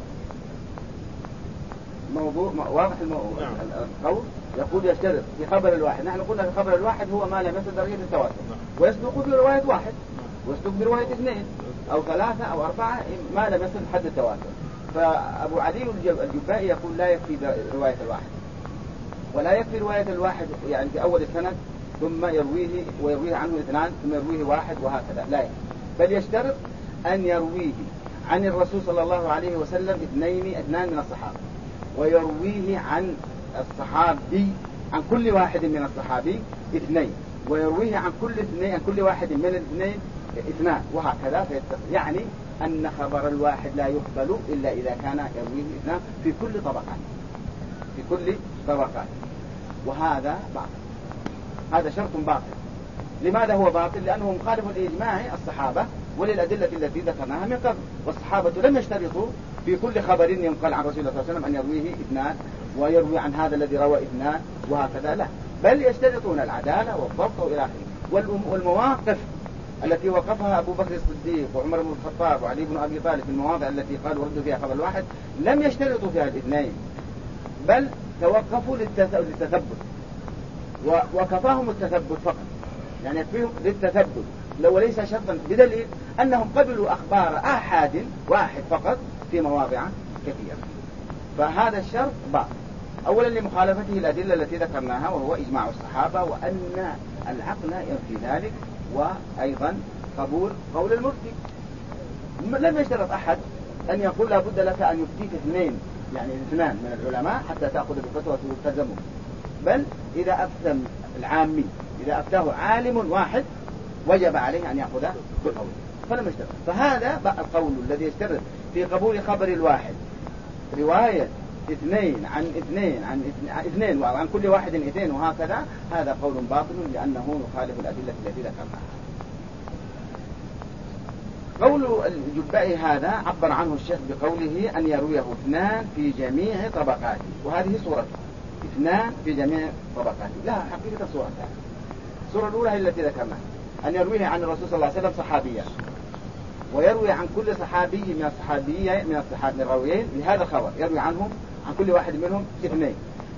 موضوع واضح القول يقول يشترط في خبر الواحد. نحن قلنا في خبر الواحد هو ما لم يصل درجة التواتر، ويصدق برواية واحد، ويصدق برواية اثنين أو ثلاثة أو أربعة ما لم يصل حد التواتر. فأبو علي الجبائي يقول لا يكفي رواية الواحد، ولا يكفي رواية الواحد يعني في أول السند ثم يرويه عنه اثنان ثم يرويه واحد وهكذا، لا يكفي، بل يشترط أن يرويه عن الرسول صلى الله عليه وسلم اثنان من الصحابة، ويرويه عن الصحابي عن كل واحد من الصحابي اثنين، ويرويه عن كل واحد من الاثنين اثنان وهكذا فيتصل. يعني أن خبر الواحد لا يقبل إلا إذا كان يرويه اثنان في كل طبقات، وهذا باطل، هذا شرط باطل. لماذا هو باطل؟ لأنه مخالف لإجماع الصحابة وللأدلة التي ذكرناها من قبل، والصحابة لم يشترطوا في كل خبر ينقل عن رسول الله صلى الله عليه وسلم أن يرويه اثنان ويروي عن هذا الذي روى اثنان وهكذا، لا، بل يشترطون العدالة والضبط وإلى آخره. والمواقف التي وقفها أبو بكر الصديق وعمر بن الخطاب وعلي بن أبي طالب في المواضع التي قالوا ردوا فيها خبر الواحد لم يشترطوا فيها الاثنين، بل توقفوا للتثبت، وكفاهم التثبت فقط، يعني يكفيهم للتثبت لو ليس شرطا، بدليل أنهم قبلوا أخبار آحاد واحد فقط في مواضع كثيرة. فهذا الشرط باطل، أولا لمخالفته الأدلة التي ذكرناها وهو إجماع الصحابة وأن العقل ينفي ذلك، وأيضا قبول قول المفتي. لم يشترط أحد أن يقول لا بد لك أن يفتيك اثنين من العلماء حتى تأخذ بفتوى وتلزمه، بل إذا أفتى العامي إذا أفتاه عالم واحد وجب عليه أن يأخذ بقوله، فلم يشترط. فهذا القول الذي يشترط في قبول خبر الواحد رواية اثنين عن اثنين وعن كل واحد اثنين وهكذا، هذا قول باطل لأنه يخالف الأدلة التي ذكرناها. قول الجبائي هذا عبر عنه الشيخ بقوله أن يرويه اثنان في جميع طبقاته، وهذه صورته، اثنان في جميع طبقاته، لها حقيقة صورتان. الصورة الأولى هي التي ذكرناها، أن يرويه عن الرسول صلى الله عليه وسلم صحابيا، ويروي عن كل صحابي من الراويين لهذا الخبر، يروي عنهم عن كل واحد منهم اثنين،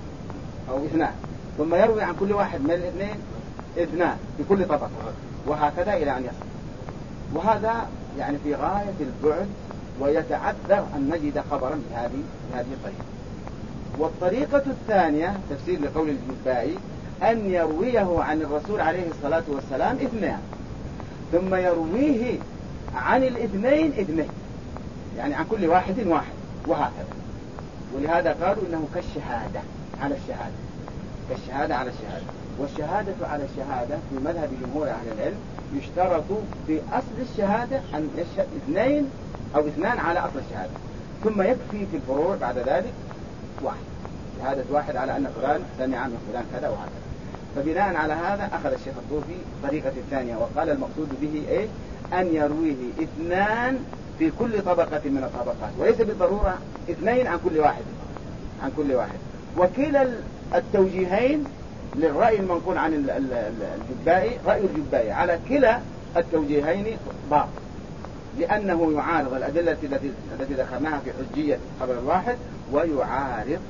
ثم يروي عن كل واحد من الاثنين اثنان في كل طبقة، وهكذا إلى أن يصل. وهذا يعني في غاية البعد، ويتعذر أن نجد خبرا بهذه الطريقة. والطريقة الثانية تفسير لقول الجبائي أن يرويه عن الرسول عليه الصلاة والسلام اثنان، ثم يرويه عن الاثنين يعني عن كل واحد وهكذا. ولهذا قالوا إنه كالشهادة على الشهادة. والشهادة على الشهادة في مذهب جمهور أهل العلم يشترط في أصل الشهادة أن يشهد اثنان على أصل الشهادة، ثم يكفي في الفروع بعد ذلك شهادة واحد على أن فلان سمع من فلان كذا وهكذا. فبناء على هذا أخذ الشيخ الطوفي طريقة الثانية، وقال المقصود به إيه؟ أن يرويه اثنان في كل طبقة من الطبقات، وليس بالضرورة اثنين عن كل واحد. وكلا التوجيهين للرأي المنقول عن الجبائي، رأي الجبائي على كلا التوجيهين باطل، لأنه يعارض الأدلة التي ذكرناها في حجية خبر الواحد، ويعارض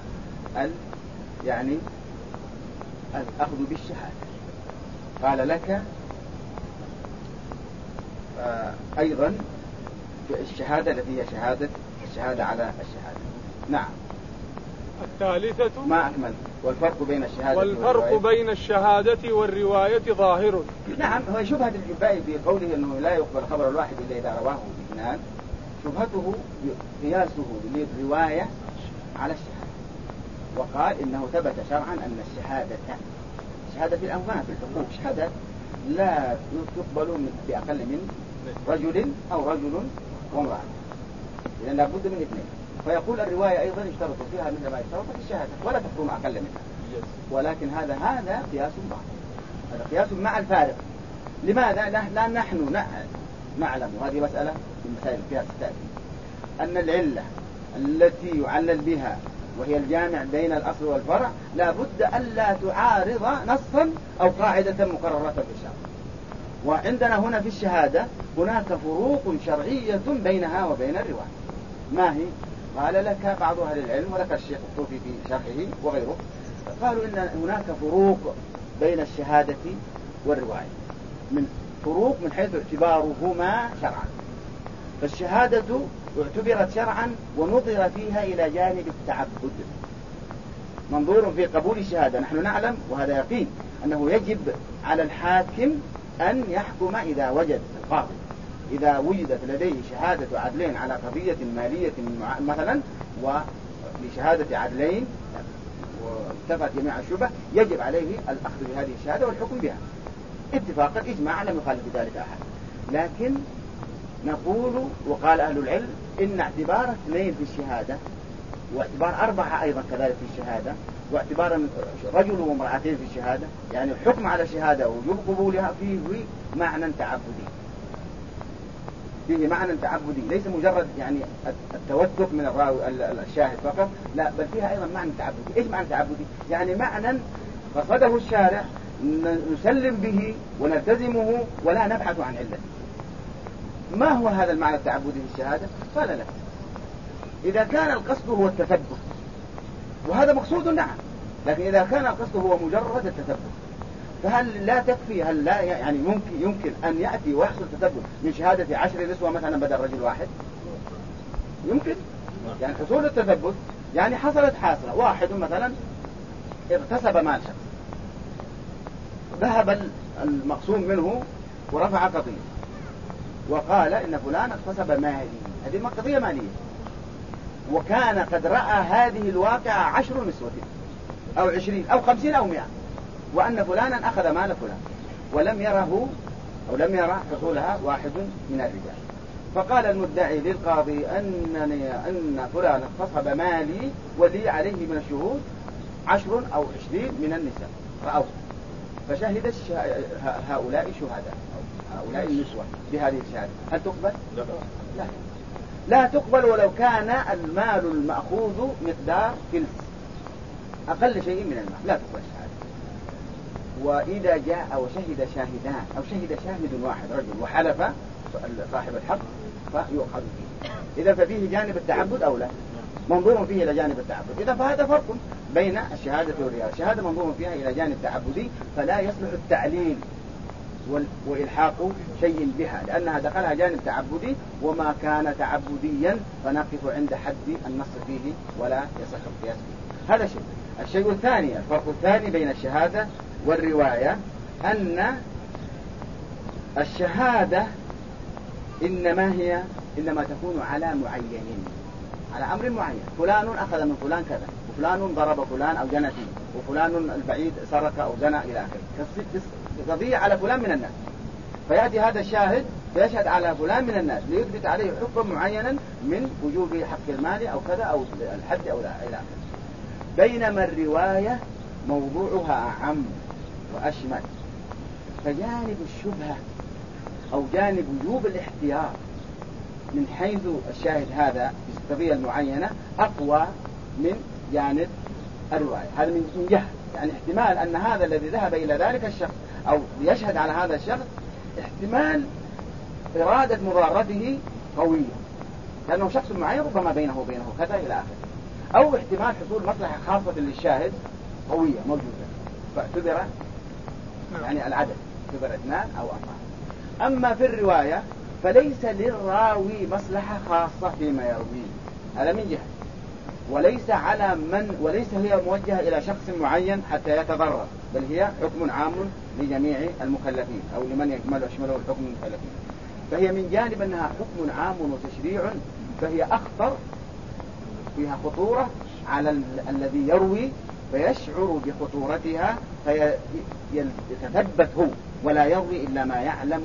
الأخذ بالشهادة. قال لك أيضا الشهادة التي هي الشهادة على الشهادة. نعم. الثالثة ما أكمل. والفرق بين الشهادة والرواية ظاهر. نعم، هو شبهة الجبائي في قوله أنه لا يقبل خبر الواحد إلا إذا رواه اثنان، شبهته قياسه للرواية على الشهادة، وقال إنه ثبت شرعا أن الشهادة في الأنفاس في الحقوق شهادة لا تقبل بأقل من رجل أو رجل وامرأة، إذن لابد من اثنين. فيقول الرواية أيضا يشترط فيها مثل ما يشترط في الشهادة ولا تكون أقل منها. ولكن هذا قياس بعض، هذا قياس مع الفارق. لماذا؟ لا نحن نعلم، وهذه مسألة من مسائل القياس التأتي، أن العلة التي يعلل بها وهي الجامع بين الأصل والفرع لا بد ألا تعارض نصا أو قاعدة مقررة في الشرع. وعندنا هنا في الشهادة هناك فروق شرعية بينها وبين الرواية. ما هي؟ قال لك بعض أهل العلم ولك الشيخ الطوفي في شرحه وغيره، قالوا إن هناك فروق بين الشهادة والرواية، من فروق من حيث اعتبارهما شرعا. فالشهادة اعتبرت شرعا ونظر فيها إلى جانب التعبد، منظور في قبول الشهادة. نحن نعلم وهذا يقين أنه يجب على الحاكم أن يحكم إذا وجد القاضي، إذا وجدت لديه شهادة عدلين على قضية مالية مثلا ولشهادة عدلين وانتفت جميع الشبه، يجب عليه الأخذ بهذه الشهادة والحكم بها اتفاقا إجماعا، لم يخالف بذلك أحد. لكن نقول وقال أهل العلم إن اعتبار اثنين في الشهادة واعتبار أربعة أيضا كذلك في الشهادة واعتبار رجل وامرأتين في الشهادة، يعني الحكم على الشهادة ووجوب قبولها فيه معنى تعبدي، فيه معنى تعبدي، ليس مجرد يعني التوثق من الراوي الشاهد فقط، لا بل فيها أيضا معنى تعبدي. إيش معنى تعبدي؟ يعني معنى قصده الشارع نسلم به ونلتزمه ولا نبحث عن علته. ما هو هذا المعنى التعبدي في الشهادة؟ قال لك إذا كان القصد هو التثبت، وهذا مقصود نعم، لكن إذا كان القصد هو مجرد التثبت فهل لا تكفي؟ هل لا يعني يمكن أن يأتي ويحصل تثبت من شهادة 10 نسوة مثلا بدل رجل واحد؟ يمكن يعني حصول التثبت، يعني حصلت حاصلة، واحد مثلا اغتصب مال شخص، ذهب المقسوم منه ورفع قضية وقال إن فلان اغتصب مالي، هذه قضية مالية، وكان قد رأى هذه الواقعة 10 نسوة أو 20 أو 50 أو 100، وأن فلانا أخذ مال فلان ولم يره أو لم يرى حصولها واحد من الرجال. فقال المدعي للقاضي أن فلان اغتصب مالي ولي عليه من الشهود 10 أو 20 من النساء رأوه، فشهد هؤلاء شهداء هؤلاء النسوة بهذه الشهادة، هل تقبل؟ لا تقبل ولو كان المال المأخوذ مقدار فلس، أقل شيء من المال لا تقبل الشهادة. وإذا جاء وشهد شاهدان أو شهد شاهد واحد رجل وحلف صاحب الحق فيؤخذ فيه. إذا ففيه جانب التعبد أو لا؟ منظور فيه إلى جانب التعبد. إذا فهذا فرق بين الشهادة والرواية. الشهادة منظور فيها إلى جانب تعبدي فلا يصلح التعليل وإلحاق شيء بها لأنها دخلها جانب تعبدي، وما كان تعبديا فنقف عند حد النص فيه ولا يصح القياس فيه. هذا شيء. الشيء الثاني، الفرق الثاني بين الشهادة والرواية أن الشهادة إنما تكون على معينين، على أمر معين، فلان أخذ من فلان كذا، وفلان ضرب فلان أو جنى فيه، وفلان البعيد سرق أو زنى إلى آخره، قضية على فلان من الناس، فيأتي هذا الشاهد فيشهد على فلان من الناس ليثبت عليه حكم معينا من وجوب حق المال أو كذا أو الحد أو إلى آخره. بينما الرواية موضوعها أعم وأشمل، فجانب الشبهة أو جانب وجوب الاحتياط من حيث الشاهد هذا في القضية المعينة أقوى من جانب الرواية. هذا من جهة، يعني احتمال أن هذا الذي ذهب إلى ذلك الشخص أو يشهد على هذا الشخص احتمال إرادة مضارته قوية لأنه شخص معين ربما بينه وبينه كذا إلى آخره، أو احتمال حصول مصلحة خاصة للشاهد قوية موجودة فاعتبر يعني العدد اعتبر 2 أو 4. أما في الرواية فليس للراوي مصلحة خاصة فيما يرويه، هذا من جهة، وليس هي موجهة إلى شخص معين حتى يتضرر، بل هي حكم عام لجميع المكلفين أو لمن يشمله الحكم المكلفين. فهي من جانب أنها حكم عام وتشريع، فهي أخطر، فيها خطورة على الذي يروي فيشعر بخطورتها فيتثبت هو ولا يروي إلا ما يعلم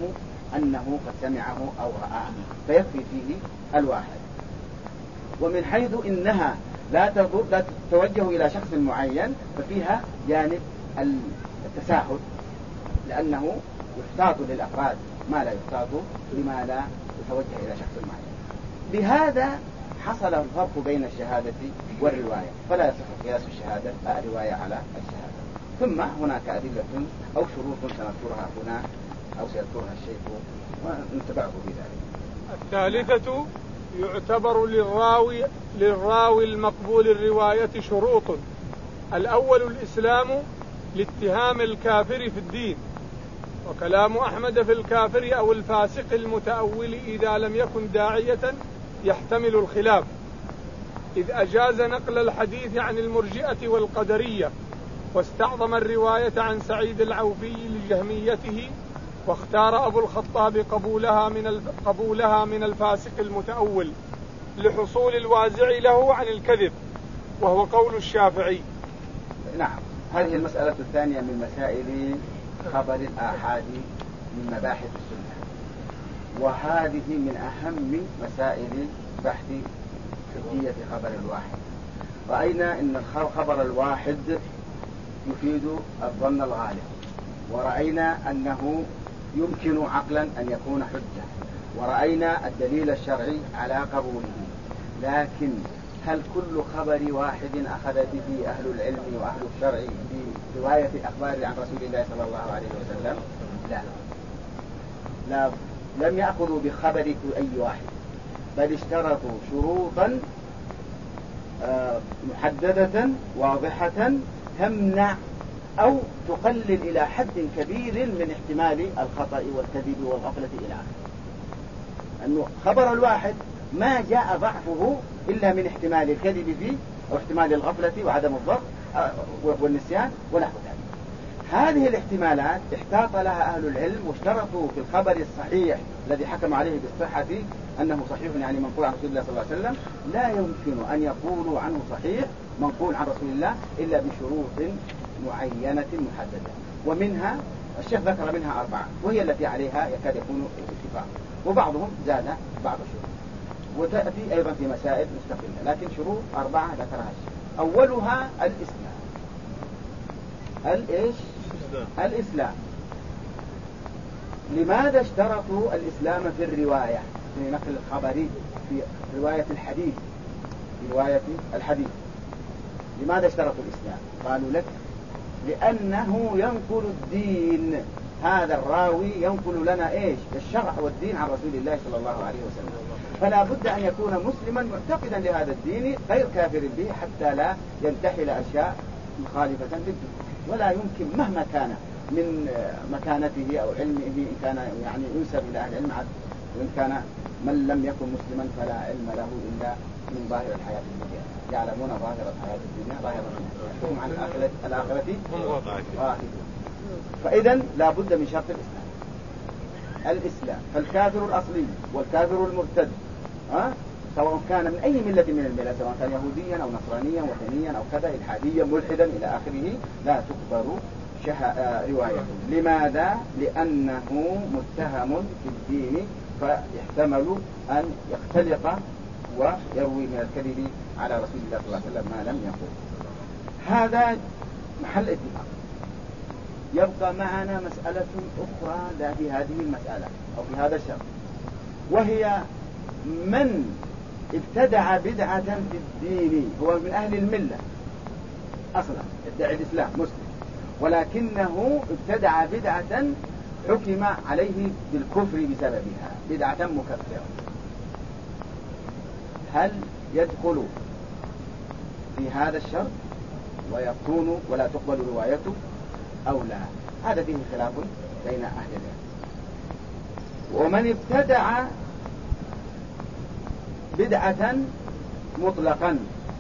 أنه قد سمعه أو رآه، فيكفي فيه الواحد. ومن حيث إنها لا تتوجه إلى شخص معين ففيها جانب التساهل، لأنه يحتاط للأفراد ما لا يحتاط لما لا يتوجه إلى شخص معين. بهذا حصل الفرق بين الشهادة والرواية، فلا يصح قياس الشهادة الرواية على الشهادة. ثم هناك أدلة أو شروط سنذكرها هنا أو سيذكرها الشيخ ونتبعه في ذلك. الثالثة: يعتبر للراوي المقبول الرواية شروط. الأول الإسلام لاتهام الكافر في الدين، وكلام أحمد في الكافر أو الفاسق المتأول إذا لم يكن داعية يحتمل الخلاف، إذ أجاز نقل الحديث عن المرجئة والقدرية، واستعظم الرواية عن سعيد العوفي لجهميته، واختار أبو الخطاب قبولها من الفاسق المتأول لحصول الوازع له عن الكذب، وهو قول الشافعي. نعم، هذه المسألة الثانية من مسائل خبر الآحاد من مباحث السنة، وهذه من أهم مسائل بحث حجية خبر الواحد. رأينا أن الخبر الواحد يفيد الظن الغالب، ورأينا أنه يمكن عقلا أن يكون حجة، ورأينا الدليل الشرعي على قبوله. لكن هل كل خبر واحد أخذ به أهل العلم وأهل الشرع في رواية أخبار عن رسول الله صلى الله عليه وسلم؟ لا، لم يأخذوا بخبر أي واحد، بل اشترطوا شروطا محددة واضحة تمنع أو تقلل إلى حد كبير من احتمال الخطأ والكذب والغفلة إلى آخره. أنه خبر الواحد ما جاء ضعفه إلا من احتمال الكذب فيه أو احتمال الغفلة وعدم الضبط والنسيان ونحو ذلك. هذه الاحتمالات احتاط لها أهل العلم، واشترطوا في الخبر الصحيح الذي حكم عليه بالصحة أنه صحيح يعني منقول عن رسول الله صلى الله عليه وسلم، لا يمكن أن يقولوا عنه صحيح منقول عن رسول الله إلا بشروط معينة محددة. ومنها الشيخ ذكر منها 4، وهي التي عليها يكاد يكون اتفاق، وبعضهم زاد بعض الشروط، وتأتي أيضا في مسائل مستقلة، لكن شروط 4 ذكرها الشيخ. أولها الإسلام. الإسلام. لماذا اشترطوا الإسلام في الرواية، في نقل الخبر، في رواية الحديث؟ لماذا اشترطوا الإسلام؟ قالوا لك لأنه ينقل الدين، هذا الراوي ينقل لنا الشرع والدين عن رسول الله صلى الله عليه وسلم، فلا بد أن يكون مسلما معتقدا لهذا الدين غير كافر به، حتى لا ينتحل أشياء مخالفة للدين. ولا يمكن مهما كان من مكانته أو علمه، إن كان يعني ينسب إلى أهل العلم، وإن كان من لم يكن مسلما فلا علم له إلا من ظاهر الحياة الدنيا، يعلمون ظاهر الحياة الدنيا ظاهر هم عن الآخرة غافلون. فإذا لا بد من شرط الإسلام. فالكافر الأصلي والكافر المرتد سواء كان من أي ملة من الملة، سواء كان يهوديا أو نصرانيا وثنيا أو كذا إلحاديا ملحدا إلى آخره، لا تقبل روايته. لماذا؟ لأنه متهم في الدين، فيحتمل أن يختلق ويروي من الكذب على رسول الله صلى الله عليه وسلم ما لم يقل. هذا محل اتفاق. يبقى معنا مسألة أخرى لا في هذه المسألة أو في هذا الشرط، وهي من ابتدع بدعة في الدين هو من أهل الملة أصلا، يدعي الإسلام مسلم، ولكنه ابتدع بدعة حكم عليه بالكفر بسببها، بدعة مكفرة. هل يدخل في هذا الشرط ويكون ولا تقبل روايته أو لا؟ هذا فيه خلاف بين أهل العلم. ومن ابتدع بدعة مطلقا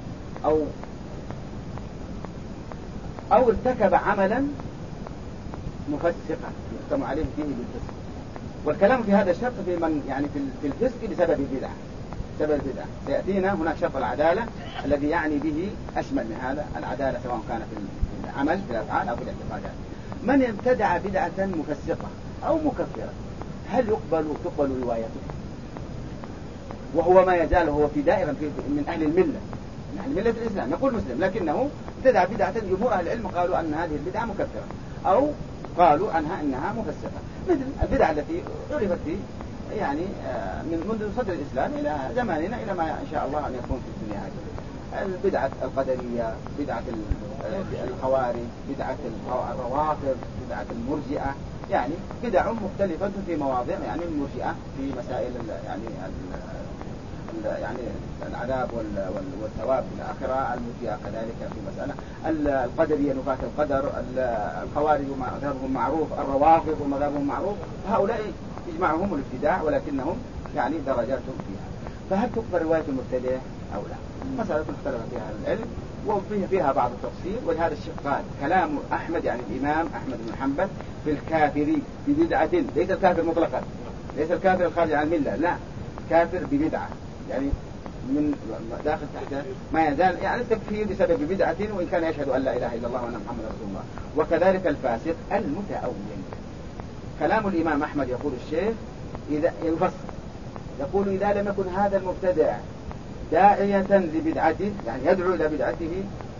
أو ارتكب عملا مفسقا يحكم عليه فيه بالفسق. والكلام في هذا الشرط في من يعني في الفسق بسبب البدعة. سيأتينا هناك شرط العدالة الذي يعني به أشمل من هذا، العدالة سواء كان في العمل في الأفعال أو في الاعتقادات. من ابتدع بدعة مفسقة أو مكفرة هل تقبل روايته وهو ما يزال هو في دائرة من أهل الملة، من أهل ملة الإسلام، يقول مسلم لكنه ابتدع بدعة جمهور أهل العلم قالوا أن هذه البدعة مكفرة أو قالوا عنها أنها مفسقة، مثل البدعة التي عرفت في يعني منذ صدر الإسلام إلى زماننا إلى ما إن شاء الله أن يكون في الدنيا هذه. البدعة القدرية، بدعة الخوارج، بدعة الروافض، بدعة المرجئة، يعني بدع مختلفة في مواضع، يعني المرجئة في مسائل يعني العذاب والثواب في الآخرة، المرجئة كذلك في مسألة القدرية نفاة القدر، الخوارج ومذهبهم معروف، الروافض ومذهبهم معروف، هؤلاء يجمعهم الابتداع ولكنهم يعني درجات فيها. فهل تقبل رواية المبتدع أو لا؟ مسألة اختلف فيها أهل العلم وفيها بعض التفصيل. ولهذا الشيخ قال كلام أحمد يعني الإمام أحمد بن حنبل في الكافر ببدعة، ليس الكافر مطلقا، ليس الكافر الخارج عن الملة، لا، كافر ببدعة يعني من داخل تحت ما يزال يعني التكفير بسبب بدعة وإن كان يشهد أن لا إله إلا الله وأن محمد رسول الله. وكذلك الفاسق المتأول. كلام الإمام أحمد يقول الشيخ إذا يفصل يقول إذا لم يكن هذا المبتدع داعية لبدعته، يعني يدعو إلى بدعته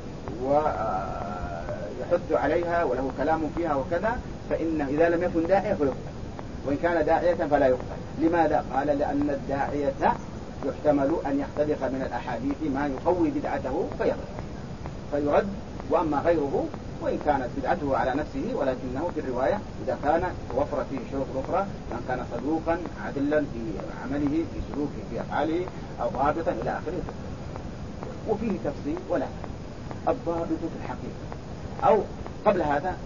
ويحث عليها وله كلام فيها وكذا، فإنه إذا لم يكن داعية فيقتل، وإن كان داعية فلا يقتل. لماذا؟ قال لأن الداعية يحتمل أن يختلف من الأحاديث ما يقوي بدعته فيرد، وأما غيره وإن كانت بدعته على نفسه ولكنه في الرواية إذا كان توفرت فيه شروط أخرى، كان صدوقا عادلا في عمله في سلوكه في أفعاله أو ضابطا إلى آخره. وفيه تفصيل ولا الضابط في الحقيقة. أو قبل هذا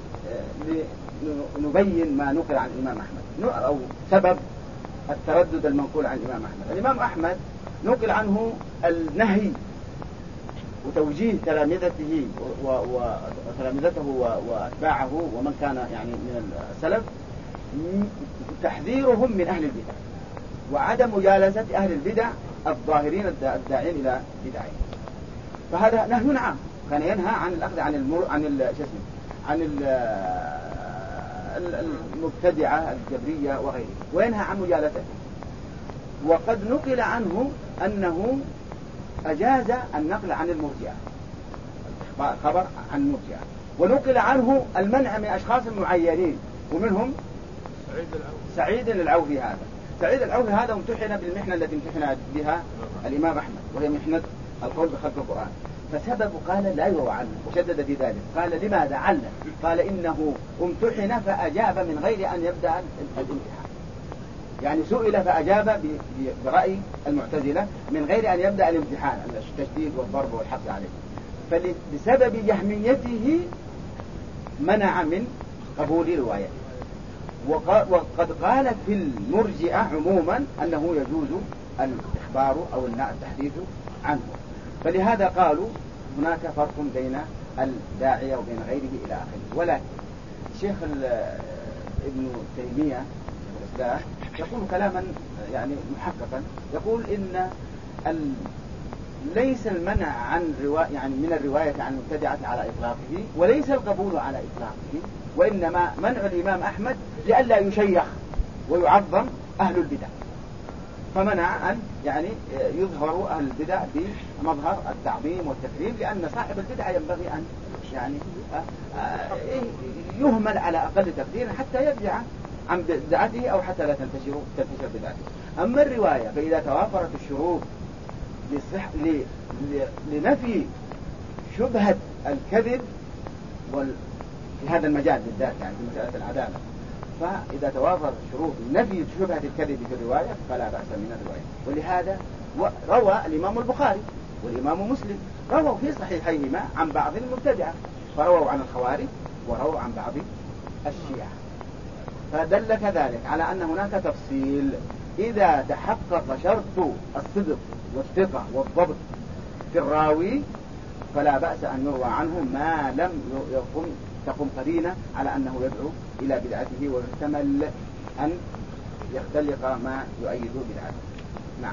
نبين ما نقل عن الإمام أحمد أو سبب التردد المنقول عن الإمام أحمد. الإمام أحمد نقل عنه النهي وتوجيه تلامذته وأتباعه ومن كان يعني من السلف تحذيرهم من أهل البدع وعدم مجالسة أهل البدع الظاهرين الداعين إلى بدعهم. فهذا نهي عام، كان ينهى عن الأخذ عن المبتدعة الجبرية وغيره، وينهى عن مجالسته. وقد نقل عنه أنه أجاز النقل عن المرجئة، خبر عن المرجئة، ونقل عنه المنع من أشخاص معينين ومنهم سعيد العوفي. هذا سعيد العوفي هذا امتحن بالمحنة التي امتحن بها الإمام أحمد وهي محنة القول بخلق القرآن، فسبب قال لا يروى عنه وشدد في ذلك. قال لماذا؟ علّل قال إنه امتحن فأجاب من غير أن يبدأ الامتحان، يعني سئل فأجاب برأي المعتزلة من غير أن يبدأ الامتحان التشديد والضرب والحبس عليه، فبسبب جهميته منع من قبول روايته. وقد قال في المرجئة عموما أنه يجوز الإخبار أو التحديث عنه. فلهذا قالوا هناك فرق بين الداعية وبين غيره إلى آخره. ولكن الشيخ ابن تيمية الإصلاح يقول كلاما يعني محققا، يقول إن ليس المنع عن يعني من الرواية عن المبتدعة على إطلاقه، وليس القبول على إطلاقه، وإنما منع الإمام أحمد لئلا يشيخ ويعظم أهل البدع، فمنع أن يعني يظهر أهل البدع بمظهر التعظيم والتكريم، لأن صاحب البدع ينبغي أن يعني يهمل على أقل تقدير حتى يرجع عن بدعته أو حتى لا تنتشر بدعته. أما الرواية فإذا توافرت الشروط لنفي شبهة الكذب في هذا المجال بالذات يعني في مسألة العدالة، فإذا توافر شروط نفي شبهة الكذب في الرواية فلا بأس من الرواية. ولهذا روى الإمام البخاري والإمام مسلم رووا في صحيحيهما عن بعض المبتدعة، فرووا عن الخوارج ورووا عن بعض الشيعة، فدل كذلك على أن هناك تفصيل. إذا تحقق شرط الصدق والثقة والضبط في الراوي فلا بأس أن يروى عنه ما لم تقم قرينة على أنه يدعو إلى بدعته ويحتمل أن يختلق ما يؤيد بدعته. نعم.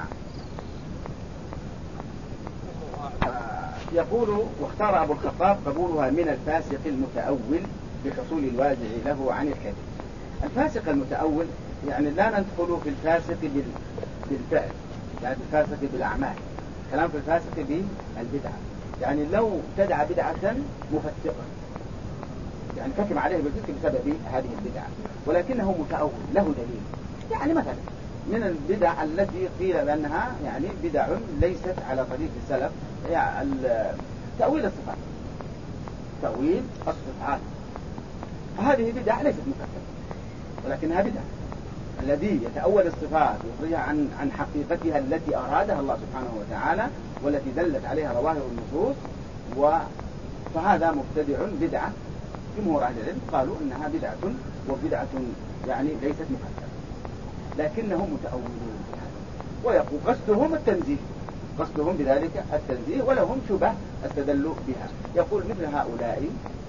يقول واختار أبو الخطاب قبولها من الفاسق المتأول بحصول الوازع له عن الكذب. الفاسق المتأول يعني لا ندخل في الفاسق بالفعل، يعني الفاسق بالأعمال، كلام في الفاسق بالبدعة. يعني لو ابتدع بدعة مفسقة يعني حكم عليه بالفسق بسبب هذه البدعة، ولكنه متأول له دليل. يعني مثلا من البدع التي قيل بأنها يعني بدع ليست على طريق السلف، يعني تأويل الصفات، تأويل الصفات، هذه بدع ليست مكفرة ولكنها بدع. الذي يتأول الصفات ويخرجها عن حقيقتها التي أرادها الله سبحانه وتعالى والتي دلت عليها ظواهر النصوص، فهذا مبتدع بدعة. جمهور أهل العلم قالوا إنها بدعة، وبدعة يعني ليست مكفرة، لكنهم متأولون، ويقول قصدهم التنزيه، قصدهم بذلك التنزيه، ولهم شبه استدلوا بها. يقول مثل هؤلاء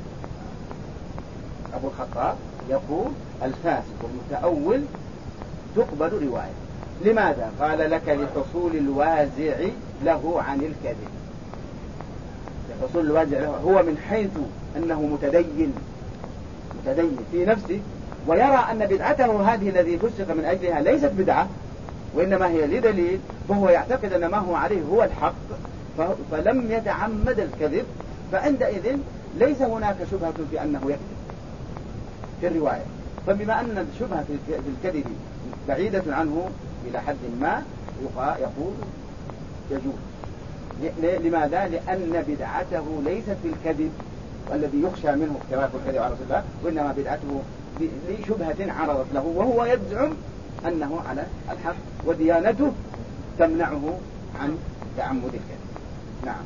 أبو الخطاب يقول الفاسق والمتأول تقبل رواية. لماذا؟ قال لك لحصول الوازع له عن الكذب. لحصول الوازع له، هو من حيث أنه متدين في نفسه ويرى أن بدعته هذه الذي فسق من أجلها ليست بدعة وإنما هي لدليل، فهو يعتقد أن ما هو عليه هو الحق، فلم يتعمد الكذب، فعندئذ ليس هناك شبهة في أنه يكذب في الرواية. فبما أن الشبهة في الكذب بعيدة عنه إلى حد ما يقول يجوز. لماذا؟ لأن بدعته ليست في الكذب والذي يخشى منه اختلاف الكذب على رسول الله، وإنما بدعته لشبهة عرضت له وهو يزعم أنه على الحق وديانته تمنعه عن تعمد الكذب. نعم.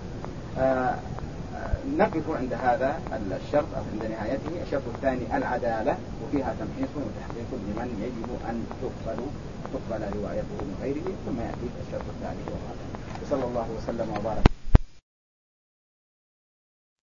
نقف عند هذا الشرط أو عند نهايته. الشرط الثاني العدالة، وفيها تمحيص وتحقيق لمن يجب أن تقبل روايته من غيره. ثم يأتي الشرط الثالث والرابع. صلى الله وسلم وبارك.